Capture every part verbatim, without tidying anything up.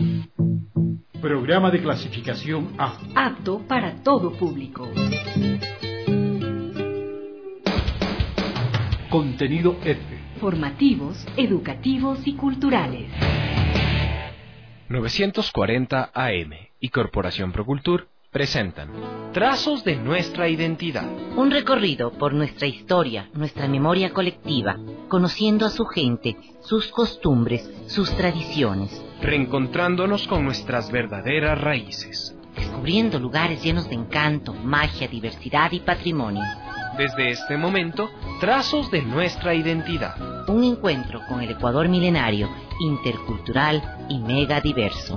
Programa de clasificación A. Apto para todo público. Contenido F. Formativos, educativos y culturales. novecientos cuarenta A M y Corporación Procultur presentan Trazos de nuestra identidad. Un recorrido por nuestra historia, nuestra memoria colectiva, conociendo a su gente, sus costumbres, sus tradiciones. Reencontrándonos con nuestras verdaderas raíces. Descubriendo lugares llenos de encanto, magia, diversidad y patrimonio. Desde este momento, Trazos de nuestra identidad. Un encuentro con el Ecuador milenario, intercultural y mega diverso.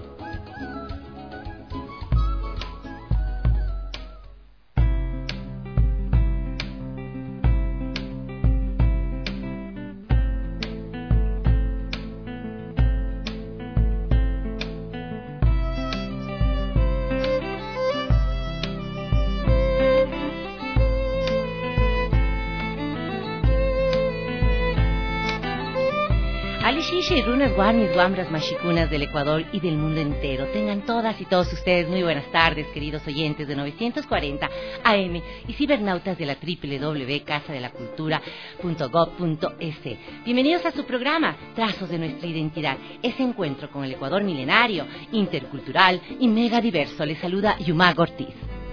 Alishisha y runas guarnis guambras machicunas del Ecuador y del mundo entero. Tengan todas y todos ustedes muy buenas tardes, queridos oyentes de novecientos cuarenta A M y cibernautas de la doble u doble u doble u punto casa de la cultura punto gob punto es. Bienvenidos a su programa Trazos de nuestra identidad, ese encuentro con el Ecuador milenario, intercultural y mega diverso. Les saluda Yumago Ortiz.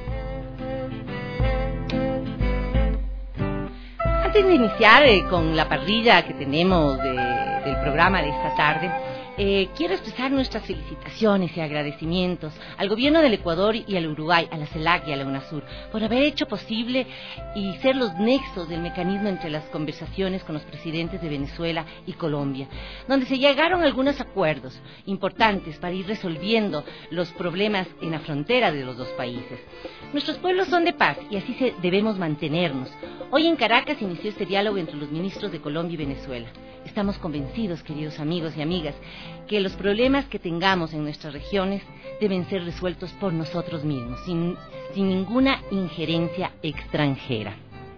Antes de iniciar eh, con la parrilla que tenemos de, del programa de esta tarde, eh, quiero expresar nuestras felicitaciones y agradecimientos al gobierno del Ecuador y al Uruguay, a la CELAC y a la UNASUR, por haber hecho posible y ser los nexos del mecanismo entre las conversaciones con los presidentes de Venezuela y Colombia, donde se llegaron algunos acuerdos importantes para ir resolviendo los problemas en la frontera de los dos países. Nuestros pueblos son de paz y así se debemos mantenernos. Hoy en Caracas inició este diálogo entre los ministros de Colombia y Venezuela. Estamos convencidos, queridos amigos y amigas, que los problemas que tengamos en nuestras regiones deben ser resueltos por nosotros mismos, sin, sin ninguna injerencia extranjera.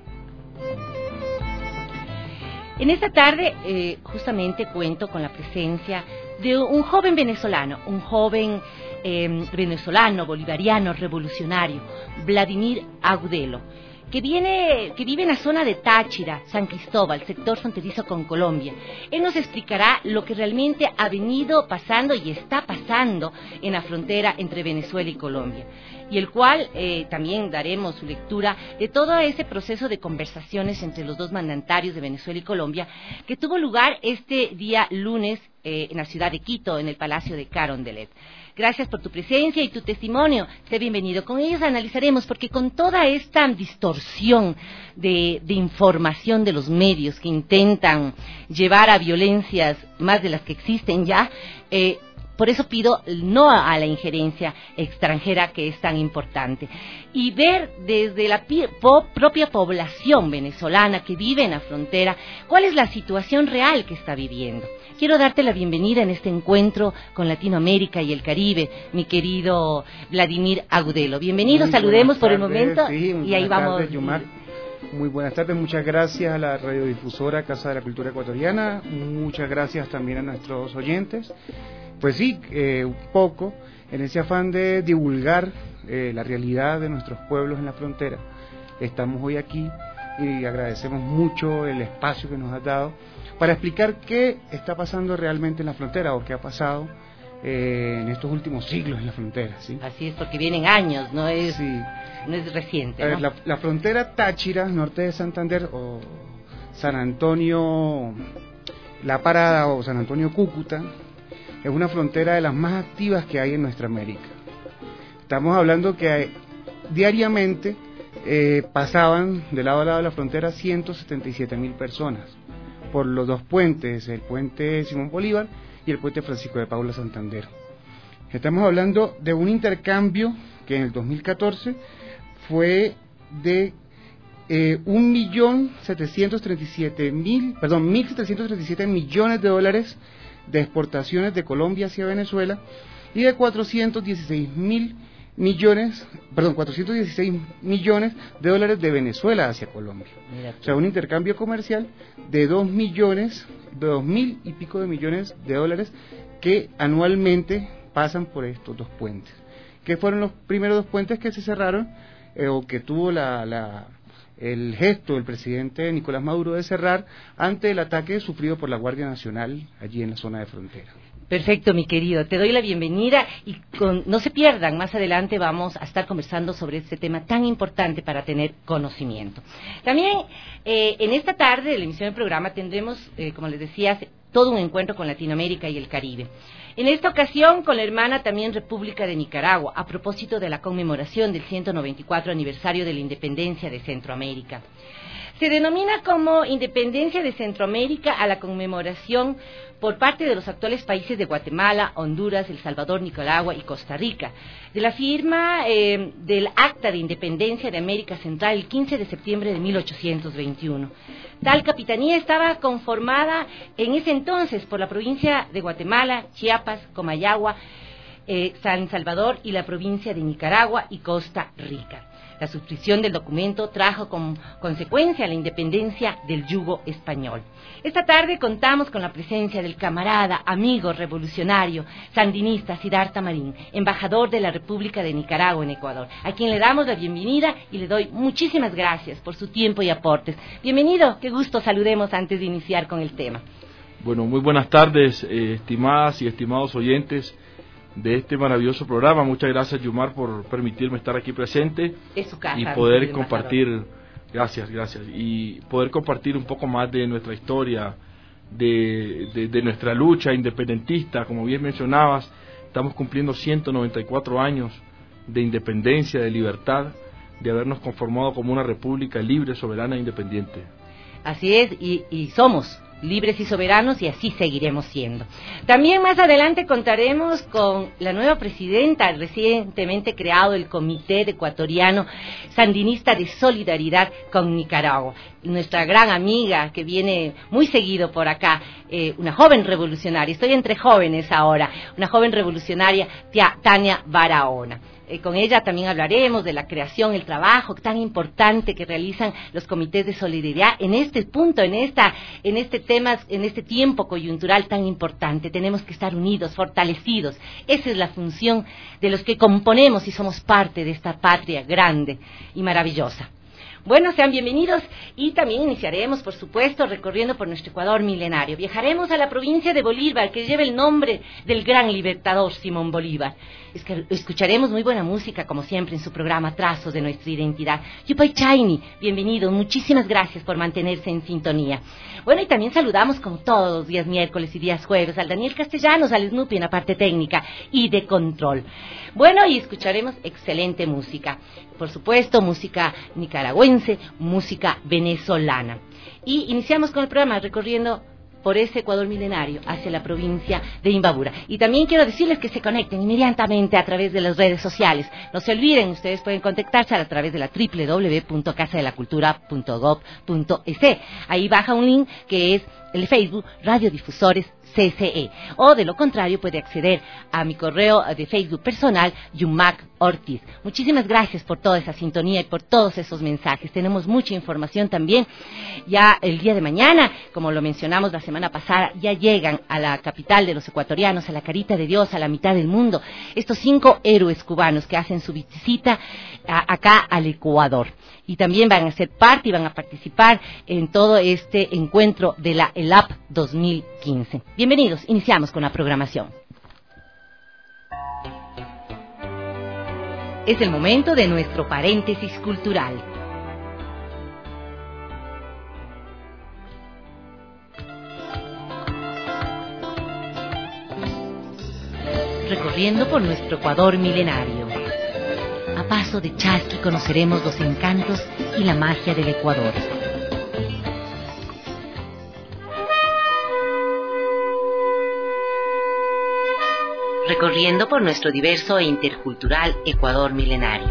En esta tarde, eh, justamente cuento con la presencia de un joven venezolano, un joven eh, venezolano, bolivariano, revolucionario, Vladimir Agudelo, que viene, que vive en la zona de Táchira, San Cristóbal, sector fronterizo con Colombia. Él nos explicará lo que realmente ha venido pasando y está pasando en la frontera entre Venezuela y Colombia, y el cual eh, también daremos su lectura de todo ese proceso de conversaciones entre los dos mandatarios de Venezuela y Colombia, que tuvo lugar este día lunes eh, en la ciudad de Quito, en el Palacio de Carondelet. Gracias por tu presencia y tu testimonio. Sé bienvenido. Con ellos analizaremos, porque con toda esta distorsión de, de información de los medios que intentan llevar a violencias más de las que existen ya, eh, por eso pido no a la injerencia extranjera, que es tan importante, y ver desde la po- propia población venezolana que vive en la frontera cuál es la situación real que está viviendo. Quiero darte la bienvenida en este encuentro con Latinoamérica y el Caribe, mi querido Vladimir Agudelo. Bienvenido, muy saludemos por tardes, el momento, sí, y ahí vamos. Tardes, Yumar. Muy buenas tardes, muchas gracias a la radiodifusora Casa de la Cultura Ecuatoriana, muchas gracias también a nuestros oyentes. Pues sí, eh, un poco en ese afán de divulgar eh, la realidad de nuestros pueblos en la frontera, estamos hoy aquí y agradecemos mucho el espacio que nos has dado para explicar qué está pasando realmente en la frontera o qué ha pasado eh, en estos últimos siglos en la frontera, ¿sí? Así es, porque vienen años, no es, sí. no es reciente, A ver, ¿no? la, la frontera Táchira, norte de Santander, o San Antonio La Parada o San Antonio Cúcuta, es una frontera de las más activas que hay en nuestra América. Estamos hablando que hay, diariamente eh, pasaban de lado a lado de la frontera ciento setenta y siete mil personas por los dos puentes, el puente Simón Bolívar y el puente Francisco de Paula Santander. Estamos hablando de un intercambio que en el dos mil catorce fue de eh, un millón setecientos treinta y siete mil, perdón, mil setecientos treinta y siete millones de dólares de exportaciones de Colombia hacia Venezuela y de cuatrocientos dieciséis mil millones, perdón, cuatrocientos dieciséis millones de dólares de Venezuela hacia Colombia. O sea, un intercambio comercial de dos millones, de dos mil y pico de millones de dólares que anualmente pasan por estos dos puentes, que fueron los primeros dos puentes que se cerraron, eh, o que tuvo la, la, el gesto del presidente Nicolás Maduro de cerrar ante el ataque sufrido por la Guardia Nacional allí en la zona de frontera. Perfecto, mi querido. Te doy la bienvenida y con, no se pierdan, más adelante vamos a estar conversando sobre este tema tan importante para tener conocimiento. También eh, en esta tarde de la emisión del programa tendremos, eh, como les decía, todo un encuentro con Latinoamérica y el Caribe. En esta ocasión con la hermana también República de Nicaragua, a propósito de la conmemoración del ciento noventa y cuatro aniversario de la independencia de Centroamérica. Se denomina como Independencia de Centroamérica a la conmemoración por parte de los actuales países de Guatemala, Honduras, El Salvador, Nicaragua y Costa Rica, de la firma eh, del Acta de Independencia de América Central el quince de septiembre de mil ochocientos veintiuno. Tal capitanía estaba conformada en ese entonces por la provincia de Guatemala, Chiapas, Comayagua, eh, San Salvador y la provincia de Nicaragua y Costa Rica. La suscripción del documento trajo como consecuencia la independencia del yugo español. Esta tarde contamos con la presencia del camarada, amigo, revolucionario, sandinista Siddhartha Marín, embajador de la República de Nicaragua en Ecuador, a quien le damos la bienvenida y le doy muchísimas gracias por su tiempo y aportes. Bienvenido, qué gusto, saludemos antes de iniciar con el tema. Bueno, muy buenas tardes, eh, estimadas y estimados oyentes de este maravilloso programa. Muchas gracias, Yumar, por permitirme estar aquí presente. Es su casa, y poder compartir, gracias, gracias, y poder compartir un poco más de nuestra historia, de, de, de nuestra lucha independentista. Como bien mencionabas, estamos cumpliendo ciento noventa y cuatro años de independencia, de libertad, de habernos conformado como una república libre, soberana e independiente. Así es, y, y somos libres y soberanos, y así seguiremos siendo. También más adelante contaremos con la nueva presidenta, recientemente creado el Comité Ecuatoriano Sandinista de Solidaridad con Nicaragua, nuestra gran amiga que viene muy seguido por acá, eh, una joven revolucionaria, estoy entre jóvenes ahora, una joven revolucionaria, tía Tania Barahona. Eh, con ella también hablaremos de la creación, el trabajo tan importante que realizan los comités de solidaridad en este punto, en esta, en este tema, en este tiempo coyuntural tan importante. Tenemos que estar unidos, fortalecidos. Esa es la función de los que componemos y somos parte de esta patria grande y maravillosa. Bueno, sean bienvenidos y también iniciaremos, por supuesto, recorriendo por nuestro Ecuador milenario. Viajaremos a la provincia de Bolívar, que lleva el nombre del gran libertador Simón Bolívar. Es que escucharemos muy buena música, como siempre, en su programa Trazos de Nuestra Identidad. Yupay Chayni, bienvenido, muchísimas gracias por mantenerse en sintonía. Bueno, y también saludamos, como todos los días miércoles y días jueves, al Daniel Castellanos, al Snoopy en la parte técnica y de control. Bueno, y escucharemos excelente música. Por supuesto, música nicaragüense, música venezolana. Y iniciamos con el programa recorriendo por ese Ecuador milenario hacia la provincia de Imbabura. Y también quiero decirles que se conecten inmediatamente a través de las redes sociales. No se olviden, ustedes pueden contactarse a través de la doble u doble u doble u punto casa de la cultura punto gob punto es. Ahí baja un link que es el Facebook Radiodifusores C C E, o de lo contrario puede acceder a mi correo de Facebook personal, Yumac Ortiz. Muchísimas gracias por toda esa sintonía y por todos esos mensajes. Tenemos mucha información también. Ya el día de mañana, como lo mencionamos la semana pasada, ya llegan a la capital de los ecuatorianos, a la Carita de Dios, a la mitad del mundo, estos cinco héroes cubanos que hacen su visita a, acá al Ecuador. Y también van a ser parte y van a participar en todo este encuentro de la E L A P dos mil quince. Bienvenidos, iniciamos con la programación. Es el momento de nuestro paréntesis cultural. Recorriendo por nuestro Ecuador milenario. A paso de chasqui conoceremos los encantos y la magia del Ecuador. Recorriendo por nuestro diverso e intercultural Ecuador milenario.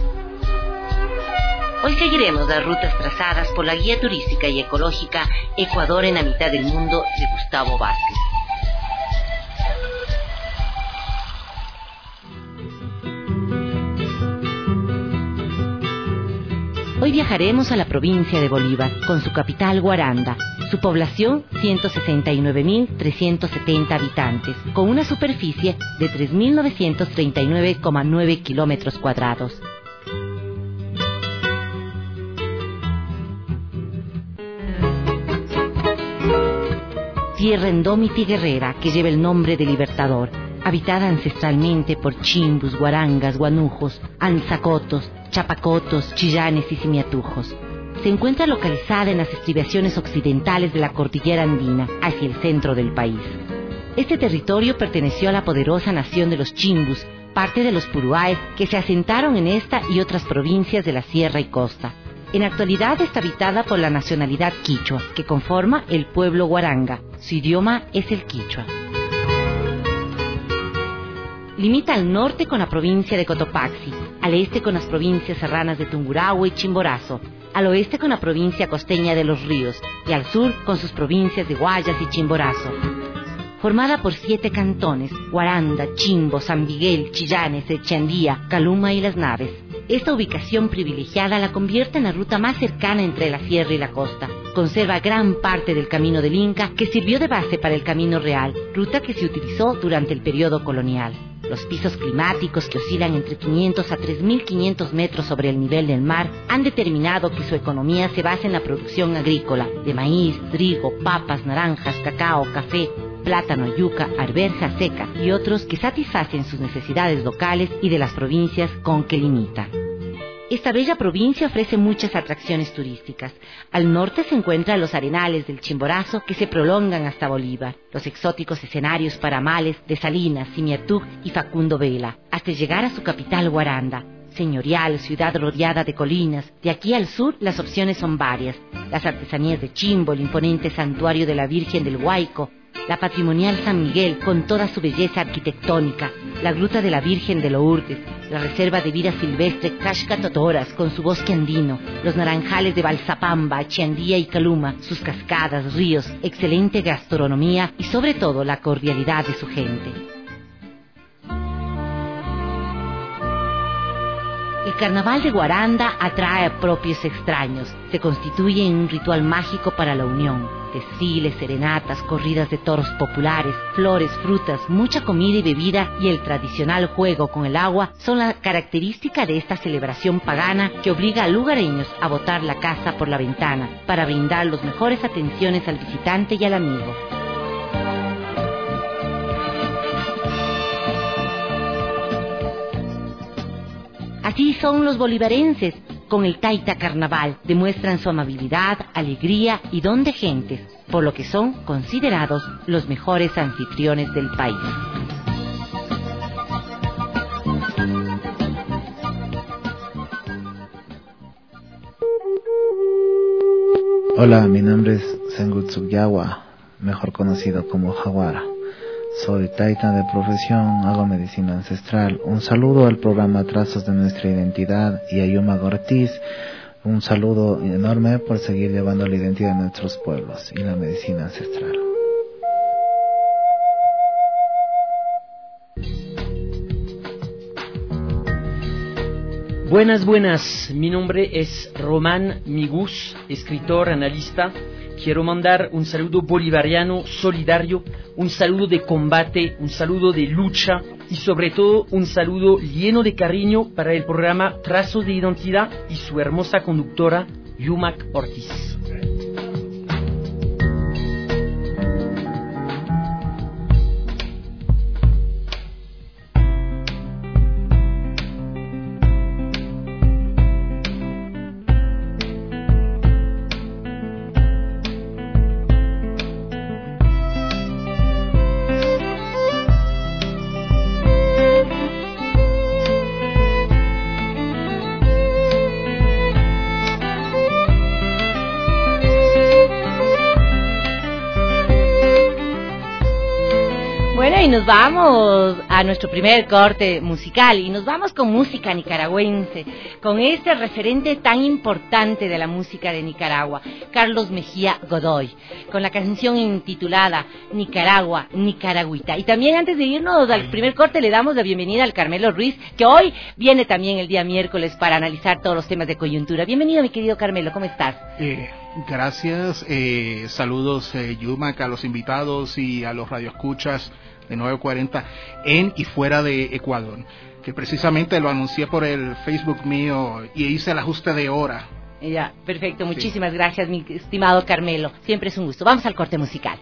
Hoy seguiremos las rutas trazadas por la guía turística y ecológica Ecuador en la mitad del mundo de Gustavo Vázquez. Hoy viajaremos a la provincia de Bolívar, con su capital Guaranda, Su población, ciento sesenta y nueve mil trescientos setenta habitantes, con una superficie de tres mil novecientos treinta y nueve coma nueve kilómetros cuadrados. Tierra endómita y guerrera que lleva el nombre de Libertador, habitada ancestralmente por chimbus, guarangas, guanujos, anzacotos, chapacotos, chillanes y simiatujos. Se encuentra localizada en las estribaciones occidentales de la cordillera andina, hacia el centro del país. Este territorio perteneció a la poderosa nación de los chimbus, parte de los puruáes que se asentaron en esta y otras provincias de la sierra y costa. En la actualidad está habitada por la nacionalidad quichua, que conforma el pueblo guaranga. Su idioma es el quichua. Limita al norte con la provincia de Cotopaxi, al este con las provincias serranas de Tungurahua y Chimborazo, al oeste con la provincia costeña de Los Ríos y al sur con sus provincias de Guayas y Chimborazo. Formada por siete cantones, Guaranda, Chimbo, San Miguel, Chillanes, Echandía, Caluma y Las Naves. Esta ubicación privilegiada la convierte en la ruta más cercana entre la sierra y la costa. Conserva gran parte del Camino del Inca, que sirvió de base para el Camino Real, ruta que se utilizó durante el periodo colonial. Los pisos climáticos, que oscilan entre quinientos a tres mil quinientos metros sobre el nivel del mar, han determinado que su economía se basa en la producción agrícola de maíz, trigo, papas, naranjas, cacao, café, plátano, yuca, arveja seca y otros que satisfacen sus necesidades locales y de las provincias con que limita. Esta bella provincia ofrece muchas atracciones turísticas. Al norte se encuentran los arenales del Chimborazo que se prolongan hasta Bolívar, los exóticos escenarios paramales de Salinas, Simiatug y Facundo Vela, hasta llegar a su capital Guaranda. Señorial, ciudad rodeada de colinas. De aquí al sur las opciones son varias. Las artesanías de Chimbo, el imponente santuario de la Virgen del Huayco, la patrimonial San Miguel con toda su belleza arquitectónica, la gruta de la Virgen de Lourdes, la reserva de vida silvestre Cascatotoras con su bosque andino, los naranjales de Balsapamba, Chiandía y Caluma, sus cascadas, ríos, excelente gastronomía y sobre todo la cordialidad de su gente. El carnaval de Guaranda atrae a propios extraños, se constituye en un ritual mágico para la unión. Desfiles, serenatas, corridas de toros populares, flores, frutas, mucha comida y bebida y el tradicional juego con el agua son la característica de esta celebración pagana que obliga a lugareños a botar la casa por la ventana para brindar las mejores atenciones al visitante y al amigo. Así son los bolivarenses, con el Taita Carnaval, demuestran su amabilidad, alegría y don de gentes, por lo que son considerados los mejores anfitriones del país. Hola, mi nombre es Sengutsuyawa, mejor conocido como Jaguara. Soy taita de profesión, hago medicina ancestral. Un saludo al programa Trazos de Nuestra Identidad y a Yuma Ortiz. Un saludo enorme por seguir llevando la identidad de nuestros pueblos y la medicina ancestral. Buenas, buenas. Mi nombre es Román Migus, escritor, analista. Quiero mandar un saludo bolivariano, solidario, un saludo de combate, un saludo de lucha y sobre todo un saludo lleno de cariño para el programa Trazos de Identidad y su hermosa conductora, Yumak Ortiz. y nos vamos a nuestro primer corte musical y nos vamos con música nicaragüense, con este referente tan importante de la música de Nicaragua, Carlos Mejía Godoy, con la canción intitulada Nicaragua, Nicaragüita. Y también antes de irnos al primer corte le damos la bienvenida al Carmelo Ruiz, que hoy viene también el día miércoles para analizar todos los temas de coyuntura. Bienvenido, mi querido Carmelo, ¿cómo estás? Eh, gracias, eh, saludos eh, Yumac, a los invitados y a los radioescuchas de nueve cuarenta en y fuera de Ecuador, que precisamente lo anuncié por el Facebook mío y hice el ajuste de hora. Ya, perfecto, muchísimas sí. gracias, mi estimado Carmelo, siempre es un gusto. Vamos al corte musical.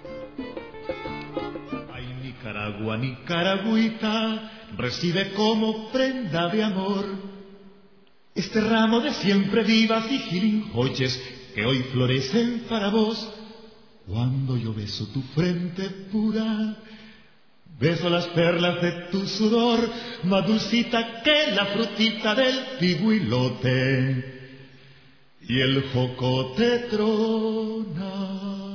Ay, Nicaragua, Nicaragüita, recibe como prenda de amor este ramo de siempre vivas y girinjoches que hoy florecen para vos. Cuando yo beso tu frente pura, beso las perlas de tu sudor, más dulcita que la frutita del tiguilote y el jocote tronado.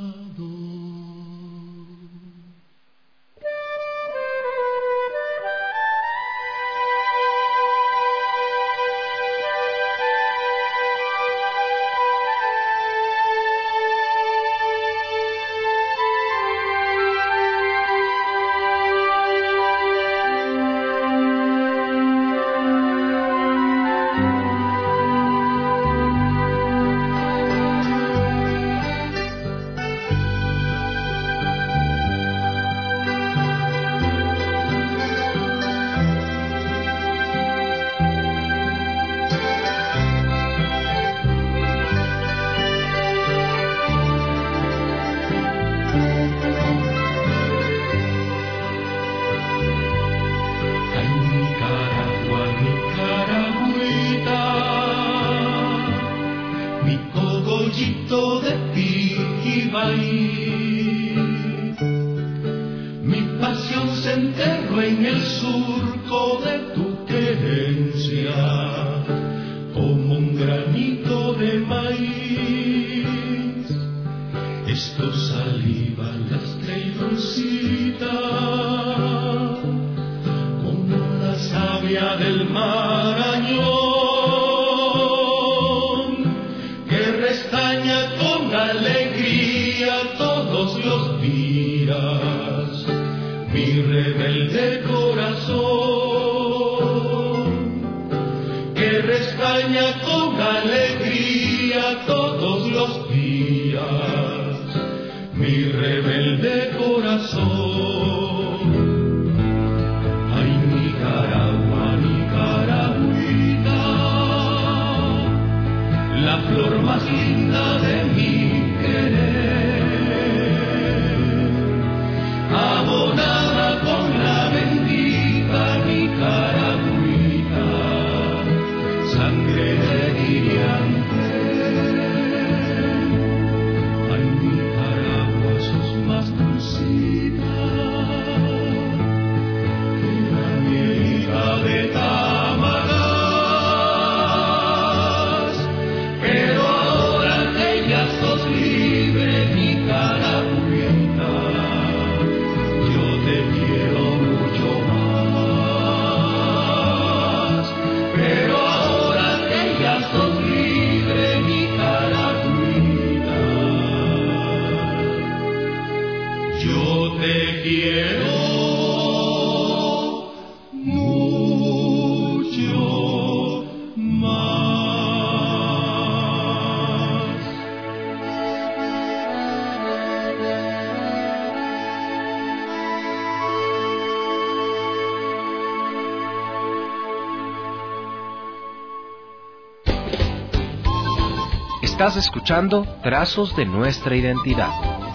Estás escuchando Trazos de Nuestra Identidad.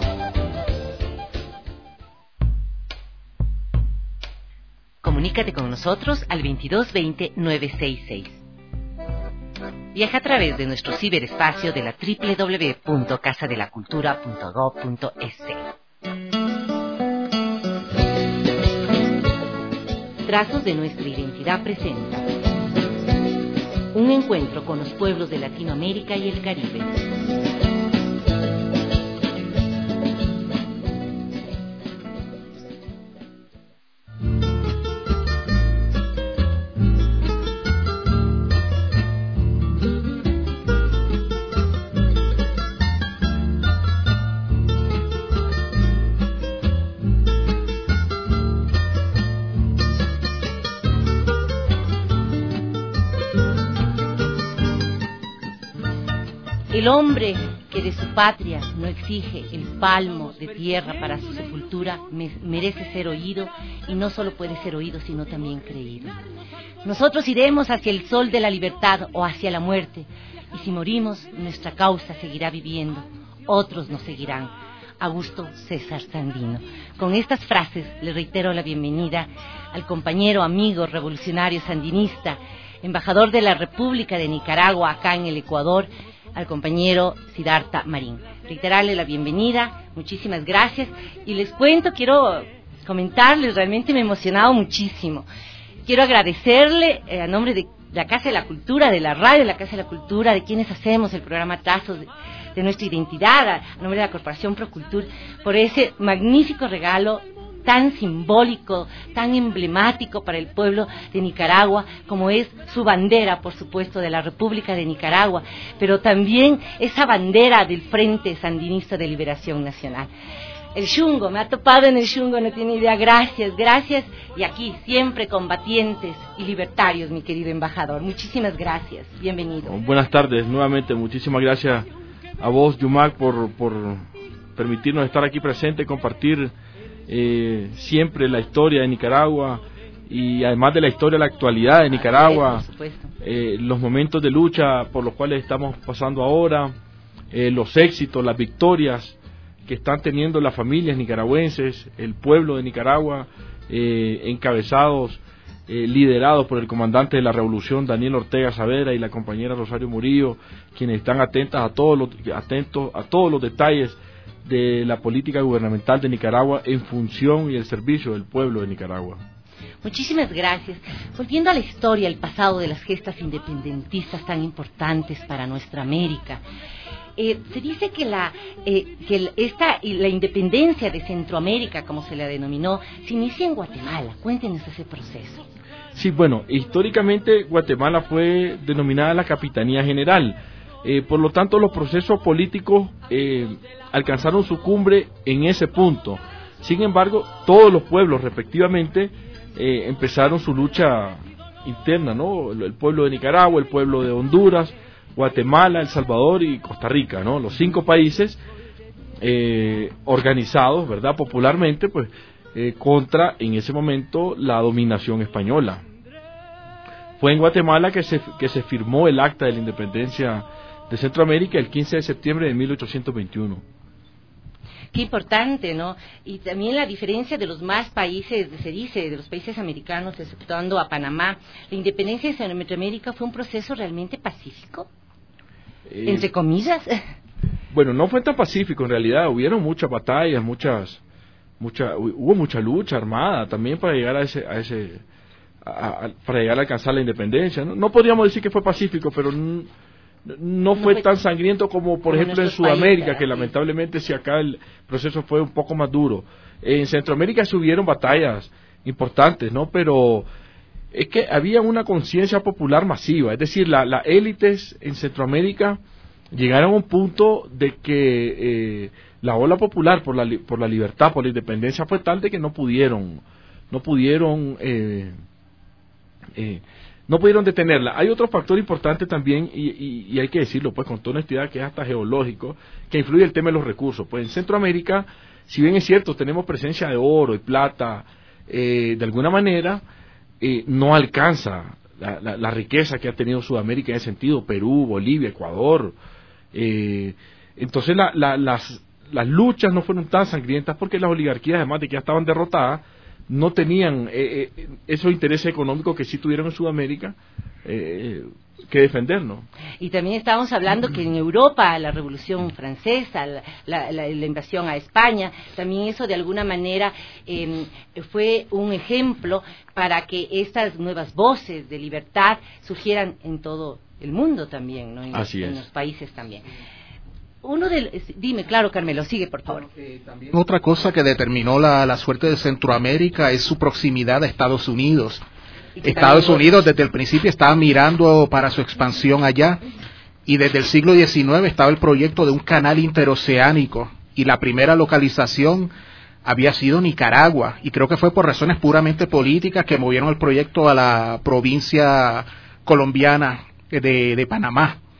Comunícate con nosotros al veintidós veinte, nueve sesenta y seis. Viaja a través de nuestro ciberespacio de la doble u doble u doble u punto casa de la cultura punto gob punto es. Trazos de Nuestra Identidad presenta un encuentro con los pueblos de Latinoamérica y el Caribe. El hombre que de su patria no exige el palmo de tierra para su sepultura me- merece ser oído, y no solo puede ser oído, sino también creído. Nosotros iremos hacia el sol de la libertad o hacia la muerte, y si morimos, nuestra causa seguirá viviendo, otros nos seguirán. Augusto César Sandino. Con estas frases le reitero la bienvenida al compañero, amigo, revolucionario sandinista, embajador de la República de Nicaragua acá en el Ecuador, al compañero Siddhartha Marín. Reiterarle la bienvenida, muchísimas gracias, y les cuento, quiero comentarles, realmente me he emocionado muchísimo. Quiero agradecerle eh, a nombre de la Casa de la Cultura, de la radio de la Casa de la Cultura, de quienes hacemos el programa Trazos de, de nuestra identidad, a, a nombre de la Corporación Procultur, por ese magnífico regalo tan simbólico, tan emblemático para el pueblo de Nicaragua, como es su bandera, por supuesto, de la República de Nicaragua, pero también esa bandera del Frente Sandinista de Liberación Nacional. El Xungo, me ha topado en el Xungo, no tiene idea. Gracias, gracias. Y aquí, siempre combatientes y libertarios, mi querido embajador. Muchísimas gracias. Bienvenido. Buenas tardes, nuevamente. Muchísimas gracias a vos, Yumac, por, por permitirnos estar aquí presente y compartir eh, siempre la historia de Nicaragua, y además de la historia, la actualidad de Nicaragua, Por supuesto. eh, los momentos de lucha por los cuales estamos pasando ahora, eh, los éxitos, las victorias que están teniendo las familias nicaragüenses, el pueblo de Nicaragua, eh, encabezados, eh, liderados por el comandante de la revolución, Daniel Ortega Saavedra, y la compañera Rosario Murillo, quienes están atentas a todos los, atentos a todos los detalles de la política gubernamental de Nicaragua en función y el servicio del pueblo de Nicaragua. Muchísimas gracias. Volviendo a la historia, el pasado de las gestas independentistas tan importantes para nuestra América, Eh, se dice que la eh, que el, esta la independencia de Centroamérica, como se la denominó, se inicia en Guatemala. Cuéntenos ese proceso. Sí, bueno, históricamente Guatemala fue denominada la Capitanía General, eh, por lo tanto los procesos políticos eh, alcanzaron su cumbre en ese punto. Sin embargo, todos los pueblos respectivamente eh, empezaron su lucha interna, ¿no? El pueblo de Nicaragua, el pueblo de Honduras, Guatemala, El Salvador y Costa Rica, ¿no? Los cinco países eh, organizados, ¿verdad?, popularmente, pues, eh, contra, en ese momento, la dominación española. Fue en Guatemala que se, que se firmó el Acta de la Independencia de Centroamérica el quince de septiembre de mil ochocientos veintiuno. Qué importante, ¿no? Y también la diferencia de los más países, se dice, de los países americanos, exceptuando a Panamá, la independencia de Centroamérica fue un proceso realmente pacífico. Eh, entre comillas. Bueno, no fue tan pacífico en realidad, hubieron muchas batallas, muchas, mucha, hubo mucha lucha armada también para llegar a ese, a ese, a, a, para llegar a alcanzar la independencia. No, no podríamos decir que fue pacífico, pero no, no fue, no fue tan sangriento como, por ejemplo, en Sudamérica, países, que lamentablemente sí, acá el proceso fue un poco más duro. En Centroamérica se hubieron batallas importantes, ¿no? Pero es que había una conciencia popular masiva, es decir, las la élites en Centroamérica llegaron a un punto de que eh, la ola popular por la por la libertad, por la independencia fue tal de que no pudieron, no pudieron, eh, eh, no pudieron detenerla. Hay otro factor importante también y, y, y hay que decirlo, pues, con toda honestidad, que es hasta geológico, que influye el tema de los recursos. Pues en Centroamérica, si bien es cierto, tenemos presencia de oro y plata, eh, de alguna manera Eh, no alcanza la, la, la riqueza que ha tenido Sudamérica en ese sentido, Perú, Bolivia, Ecuador. Eh, entonces la, la, las, las luchas no fueron tan sangrientas porque las oligarquías, además de que ya estaban derrotadas, no tenían eh, eh, esos intereses económicos que sí tuvieron en Sudamérica eh, que defender, ¿no? Y también estábamos hablando que en Europa la Revolución Francesa, la, la, la, la invasión a España, también eso de alguna manera eh, fue un ejemplo para que estas nuevas voces de libertad surgieran en todo el mundo también, ¿no? En, Así en es. los países también. Uno de, dime, claro, Carmelo, sigue, por favor. Otra cosa que determinó la, la suerte de Centroamérica es su proximidad a Estados Unidos. Estados Unidos desde el principio estaba mirando para su expansión allá, y desde el siglo diecinueve estaba el proyecto de un canal interoceánico, y la primera localización había sido Nicaragua, y creo que fue por razones puramente políticas que movieron el proyecto a la provincia colombiana de, de Panamá.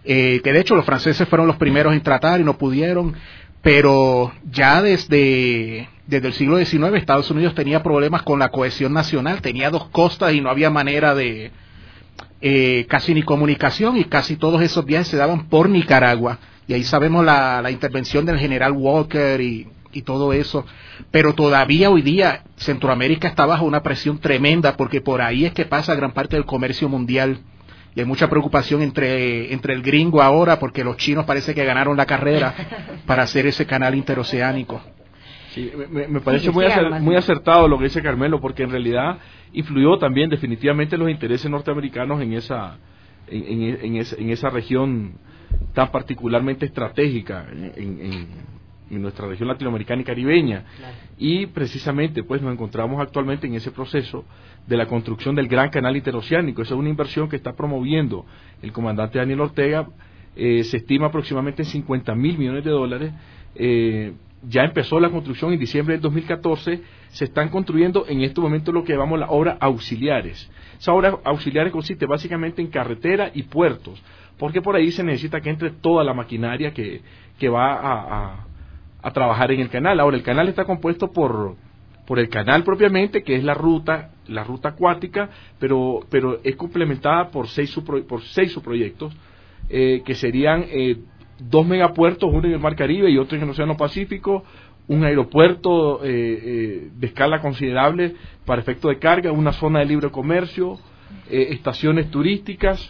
eh, que de hecho los franceses fueron los primeros en tratar y no pudieron, pero ya desde, desde el siglo diecinueve Estados Unidos tenía problemas con la cohesión nacional, tenía dos costas y no había manera de eh, casi ni comunicación, y casi todos esos viajes se daban por Nicaragua, y ahí sabemos la, la intervención del general Walker y y todo eso, pero todavía hoy día Centroamérica está bajo una presión tremenda, porque por ahí es que pasa gran parte del comercio mundial, y hay mucha preocupación entre, entre el gringo ahora, porque los chinos parece que ganaron la carrera para hacer ese canal interoceánico. Sí, me, me parece muy, acer, muy acertado lo que dice Carmelo, porque en realidad influyó también definitivamente los intereses norteamericanos en esa, en, en, en esa, en esa región tan particularmente estratégica en, en en nuestra región latinoamericana y caribeña, claro. Y precisamente pues nos encontramos actualmente en ese proceso de la construcción del gran canal interoceánico. Esa es una inversión que está promoviendo el comandante Daniel Ortega, eh, se estima aproximadamente en cincuenta mil millones de dólares, eh, ya empezó la construcción en diciembre del dos mil catorce, se están construyendo en este momento lo que llamamos las obras auxiliares. Esas obras auxiliares consiste básicamente en carretera y puertos, porque por ahí se necesita que entre toda la maquinaria que, que va a, a a trabajar en el canal. Ahora, el canal está compuesto por por el canal propiamente, que es la ruta la ruta acuática, pero pero es complementada por seis subpro, por seis subproyectos, eh, que serían eh, dos megapuertos, uno en el Mar Caribe y otro en el Océano Pacífico, un aeropuerto eh, eh, de escala considerable para efecto de carga, una zona de libre comercio, eh, estaciones turísticas,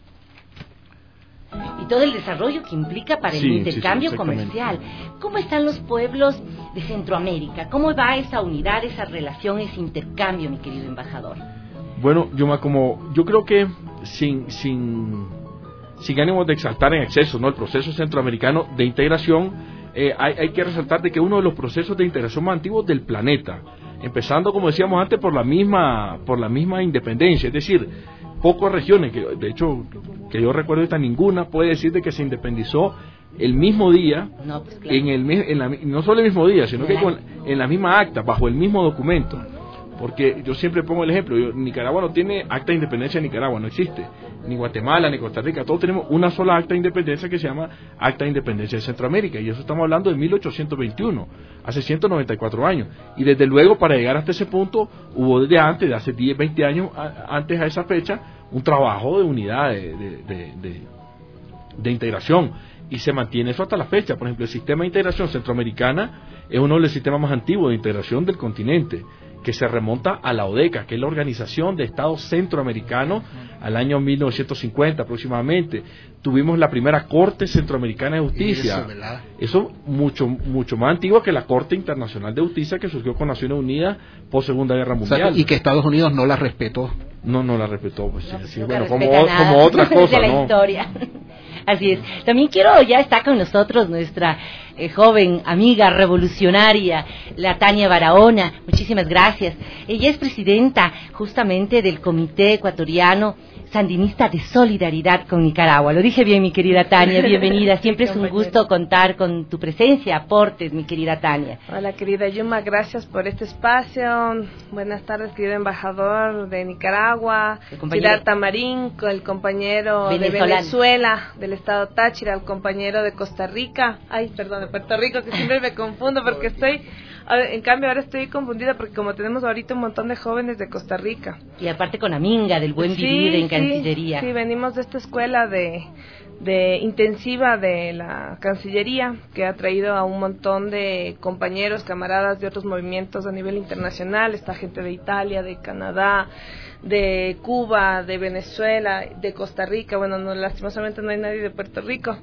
y todo el desarrollo que implica para el sí, intercambio sí, sí, comercial. ¿Cómo están los pueblos de Centroamérica? ¿Cómo va esa unidad, esa relación, ese intercambio, mi querido embajador? Bueno, Yuma, como yo creo que sin sin sin ánimo de exaltar en exceso, ¿no?, el proceso centroamericano de integración, eh, hay, hay que resaltar de que uno de los procesos de integración más antiguos del planeta, empezando, como decíamos antes, por la misma por la misma independencia, es decir, pocas regiones, que de hecho que yo recuerdo esta ninguna puede decir de que se independizó el mismo día, no, pues claro. en el en la, no solo el mismo día, sino que con, en la misma acta, bajo el mismo documento. Porque yo siempre pongo el ejemplo, yo, Nicaragua no tiene acta de independencia de Nicaragua, no existe, ni Guatemala, ni Costa Rica, todos tenemos una sola acta de independencia que se llama Acta de Independencia de Centroamérica, y eso estamos hablando de mil ochocientos veintiuno, hace ciento noventa y cuatro años, y desde luego para llegar hasta ese punto hubo desde antes, de hace diez, veinte años a, antes a esa fecha, un trabajo de unidad, de, de, de, de, de integración, y se mantiene eso hasta la fecha. Por ejemplo, el sistema de integración centroamericana es uno de los sistemas más antiguos de integración del continente, que se remonta a la ODECA, que es la Organización de Estados Centroamericanos, al año mil novecientos cincuenta aproximadamente. Tuvimos la primera Corte Centroamericana de Justicia. Eso, Eso mucho mucho más antiguo que la Corte Internacional de Justicia, que surgió con Naciones Unidas post Segunda Guerra Mundial. O sea, y que Estados Unidos no la respetó. No, no la respetó, pues no, sí, no bueno, como, como otras cosas, de la ¿no? historia. Así es. También quiero, ya está con nosotros nuestra eh, joven amiga revolucionaria, la Tania Barahona. Muchísimas gracias. Ella es presidenta justamente del Comité Ecuatoriano Sandinista de Solidaridad con Nicaragua. Lo dije bien, mi querida Tania, bienvenida. Siempre es un gusto contar con tu presencia, aportes, mi querida Tania. Hola, querida Yuma, gracias por este espacio. Buenas tardes, querido embajador de Nicaragua, Siddhartha Marín, el compañero de Venezuela, del estado Táchira, el compañero de Costa Rica, ay, perdón, de Puerto Rico, que siempre me confundo porque estoy... En cambio, ahora estoy confundida porque como tenemos ahorita un montón de jóvenes de Costa Rica. Y aparte con Aminga, del buen vivir sí, en Cancillería. Sí, sí, venimos de esta escuela de, de intensiva de la Cancillería, que ha traído a un montón de compañeros, camaradas de otros movimientos a nivel internacional. Está gente de Italia, de Canadá, de Cuba, de Venezuela, de Costa Rica. Bueno, no, lastimosamente no hay nadie de Puerto Rico.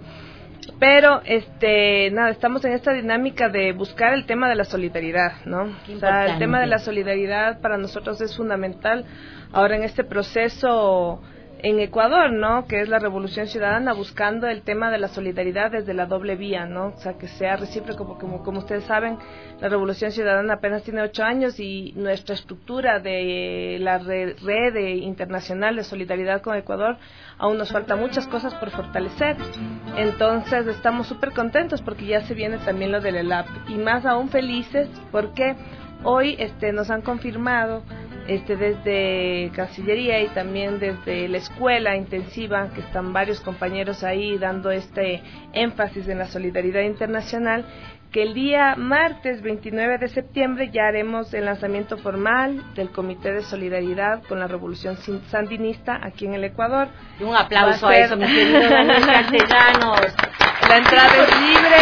Pero, este, nada, estamos en esta dinámica de buscar el tema de la solidaridad, ¿no? O sea, el tema de la solidaridad para nosotros es fundamental ahora en este proceso en Ecuador, ¿no?, que es la Revolución Ciudadana, buscando el tema de la solidaridad desde la doble vía, ¿no?, o sea, que sea recíproco, porque como, como ustedes saben, la Revolución Ciudadana apenas tiene ocho años y nuestra estructura de la red, red internacional de solidaridad con Ecuador aún nos falta muchas cosas por fortalecer. Entonces estamos súper contentos porque ya se viene también lo del E L A P y más aún felices porque hoy este, nos han confirmado este, desde Cancillería y también desde la escuela intensiva, que están varios compañeros ahí dando este énfasis en la solidaridad internacional, que el día martes veintinueve de septiembre ya haremos el lanzamiento formal del Comité de Solidaridad con la Revolución Sandinista aquí en el Ecuador. Un aplauso a, a eso, mi querido Daniel Castellanos. La entrada es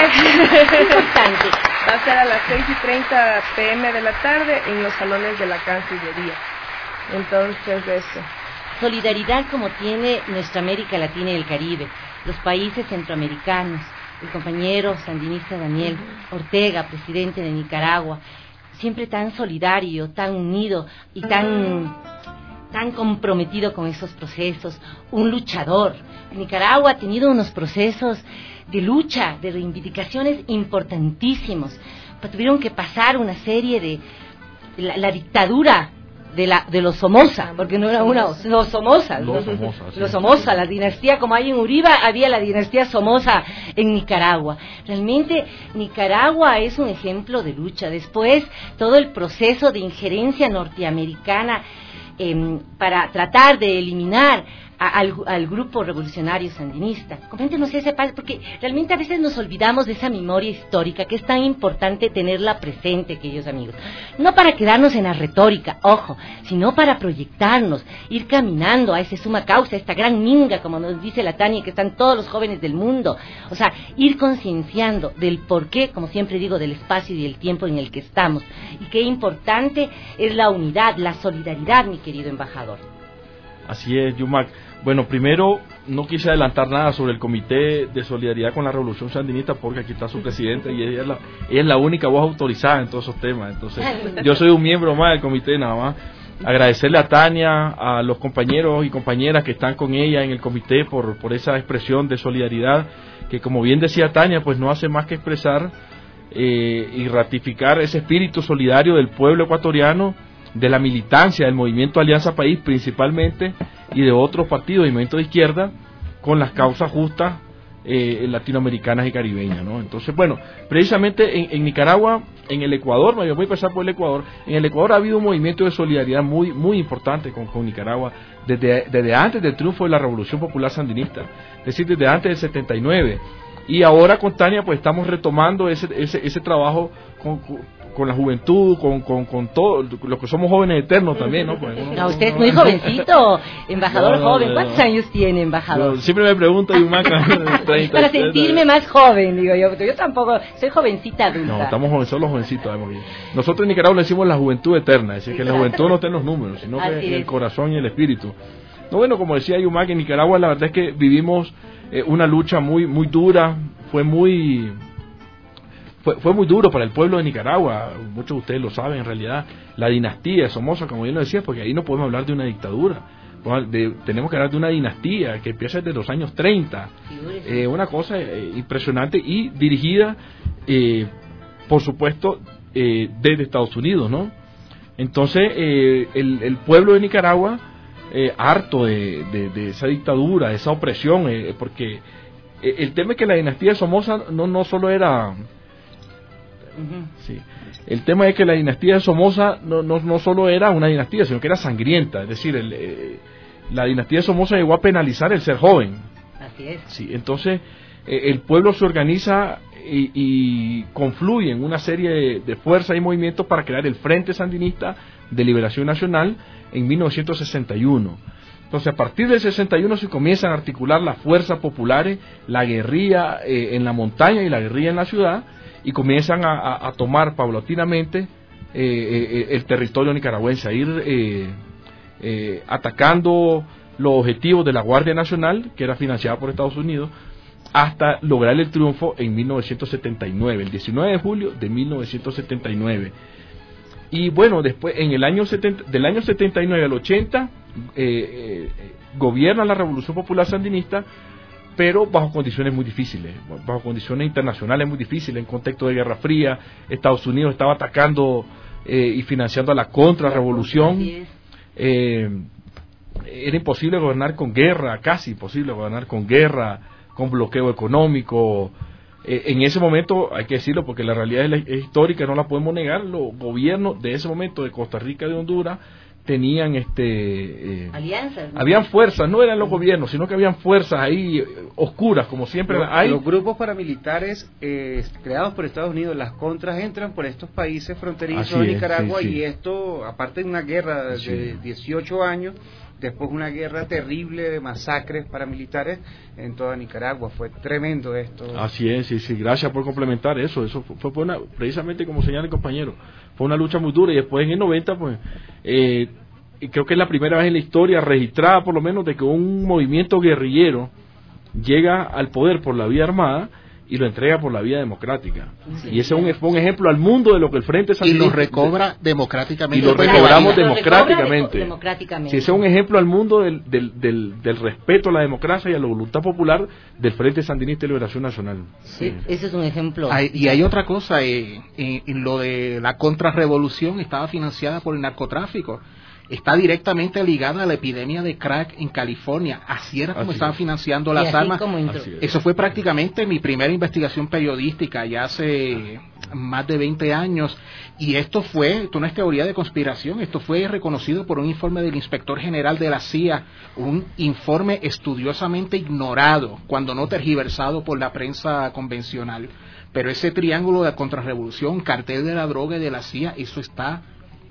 libre. Importante. Va a ser a las seis y treinta pm de la tarde en los salones de la Cancillería. Entonces, eso. Solidaridad como tiene nuestra América Latina y el Caribe, los países centroamericanos. El compañero sandinista Daniel Ortega, presidente de Nicaragua, siempre tan solidario, tan unido y tan, tan comprometido con esos procesos, un luchador. Nicaragua ha tenido unos procesos de lucha, de reivindicaciones importantísimos. Tuvieron que pasar una serie de... La, la dictadura de la de los Somoza, porque no era una, los Somoza, los Somoza, sí. los Somoza, la dinastía, como hay en Uribe, había la dinastía Somoza en Nicaragua. Realmente Nicaragua es un ejemplo de lucha. Después, todo el proceso de injerencia norteamericana eh, para tratar de eliminar a, al, al grupo revolucionario sandinista. Coméntenos ese paso, porque realmente a veces nos olvidamos de esa memoria histórica, que es tan importante tenerla presente, queridos amigos. No para quedarnos en la retórica, ojo, sino para proyectarnos, ir caminando a esa suma causa, a esta gran minga, como nos dice la Tania, que están todos los jóvenes del mundo. O sea, ir concienciando del porqué, como siempre digo, del espacio y del tiempo en el que estamos. Y qué importante es la unidad, la solidaridad, mi querido embajador. Así es, Yumac. Bueno, primero, no quise adelantar nada sobre el Comité de Solidaridad con la Revolución Sandinista, porque aquí está su presidente y ella es la, ella es la única voz autorizada en todos esos temas. Entonces, yo soy un miembro más del comité, nada más. Agradecerle a Tania, a los compañeros y compañeras que están con ella en el comité por, por esa expresión de solidaridad, que como bien decía Tania, pues no hace más que expresar eh, y ratificar ese espíritu solidario del pueblo ecuatoriano, de la militancia del movimiento Alianza País principalmente, y de otros partidos y movimientos de izquierda, con las causas justas eh, latinoamericanas y caribeñas, ¿no? Entonces, bueno, precisamente en, en Nicaragua, en el Ecuador, me voy a empezar por el Ecuador, en el Ecuador ha habido un movimiento de solidaridad muy muy importante con, con Nicaragua, desde, desde antes del triunfo de la Revolución Popular Sandinista, es decir, desde antes del setenta y nueve, y ahora con Tania pues estamos retomando ese, ese, ese trabajo con, con con la juventud, con, con, con todos los que somos jóvenes eternos también, ¿no? Pues, no, usted es muy jovencito, embajador no, no, joven. ¿Cuántos no, años tiene, embajador? No, siempre me pregunto, Yumaca, treinta, para sentirme más joven, digo yo, yo tampoco, soy jovencita adulta. No, estamos jóvenes, son los jovencitos. Nosotros en Nicaragua le decimos la juventud eterna, es decir, que la juventud no está en los números, sino que en el corazón y el espíritu. No, bueno, como decía Yumaca, en Nicaragua la verdad es que vivimos eh, una lucha muy muy dura, fue muy... Fue, fue muy duro para el pueblo de Nicaragua, muchos de ustedes lo saben en realidad, la dinastía de Somoza, como bien lo decía, porque ahí no podemos hablar de una dictadura, de, tenemos que hablar de una dinastía que empieza desde los años treinta, eh, una cosa eh, impresionante y dirigida, eh, por supuesto, eh, desde Estados Unidos, ¿no? Entonces, eh, el, el pueblo de Nicaragua, eh, harto de, de, de esa dictadura, de esa opresión, eh, porque eh, el tema es que la dinastía de Somoza no, no solo era... Sí. El tema es que la dinastía de Somoza no, no, no solo era una dinastía, sino que era sangrienta. Es decir, el, eh, la dinastía de Somoza llegó a penalizar el ser joven. Así es. Sí, entonces, eh, el pueblo se organiza y, y confluye en una serie de, de fuerzas y movimientos para crear el Frente Sandinista de Liberación Nacional en mil novecientos sesenta y uno. Entonces, a partir del sesenta y uno se comienzan a articular las fuerzas populares, la guerrilla eh, en la montaña y la guerrilla en la ciudad, y comienzan a, a, a tomar paulatinamente eh, eh, el territorio nicaragüense, a ir eh, eh, atacando los objetivos de la Guardia Nacional, que era financiada por Estados Unidos, hasta lograr el triunfo en mil novecientos setenta y nueve, el diecinueve de julio de mil novecientos setenta y nueve. Y bueno, después, en el año setenta, del año setenta y nueve al ochenta, eh, eh, gobierna la Revolución Popular Sandinista, pero bajo condiciones muy difíciles, bajo condiciones internacionales muy difíciles, en contexto de Guerra Fría. Estados Unidos estaba atacando eh, y financiando a la contrarrevolución. Eh, era imposible gobernar con guerra, casi imposible gobernar con guerra, con bloqueo económico. Eh, en ese momento, hay que decirlo porque la realidad es, es histórica, no la podemos negar, los gobiernos de ese momento de Costa Rica y de Honduras tenían este eh, alianzas, ¿no? Habían fuerzas, no eran los gobiernos, sino que habían fuerzas ahí eh, oscuras, como siempre los, hay. Los grupos paramilitares eh, creados por Estados Unidos, las contras entran por estos países fronterizos de Nicaragua, sí, sí. Y esto, aparte de una guerra sí. de dieciocho años, después una guerra terrible de masacres paramilitares en toda Nicaragua. Fue tremendo esto. Así es, sí, sí. Gracias por complementar eso. Eso fue, fue una, precisamente como señala el compañero, fue una lucha muy dura, y después en el noventa, pues, eh, creo que es la primera vez en la historia registrada, por lo menos, de que un movimiento guerrillero llega al poder por la vía armada y lo entrega por la vía democrática. Sí, y ese sí. es un, un ejemplo al mundo de lo que el Frente Sandinista... Y lo recobra democráticamente. Y lo recobramos lo democráticamente. De, democráticamente. Sí, ese es un ejemplo al mundo del, del, del, del respeto a la democracia y a la voluntad popular del Frente Sandinista de Liberación Nacional. Sí, sí. Ese es un ejemplo. Hay, y hay otra cosa, eh, eh, lo de la contrarrevolución estaba financiada por el narcotráfico. Está directamente ligada a la epidemia de crack en California. Así era como así estaban es. financiando las armas. Eso fue prácticamente mi primera investigación periodística, ya hace más de veinte años. Y esto fue, esto no es teoría de conspiración, esto fue reconocido por un informe del inspector general de la C I A, un informe estudiosamente ignorado, cuando no tergiversado por la prensa convencional. Pero ese triángulo de contrarrevolución, cartel de la droga y de la C I A, eso está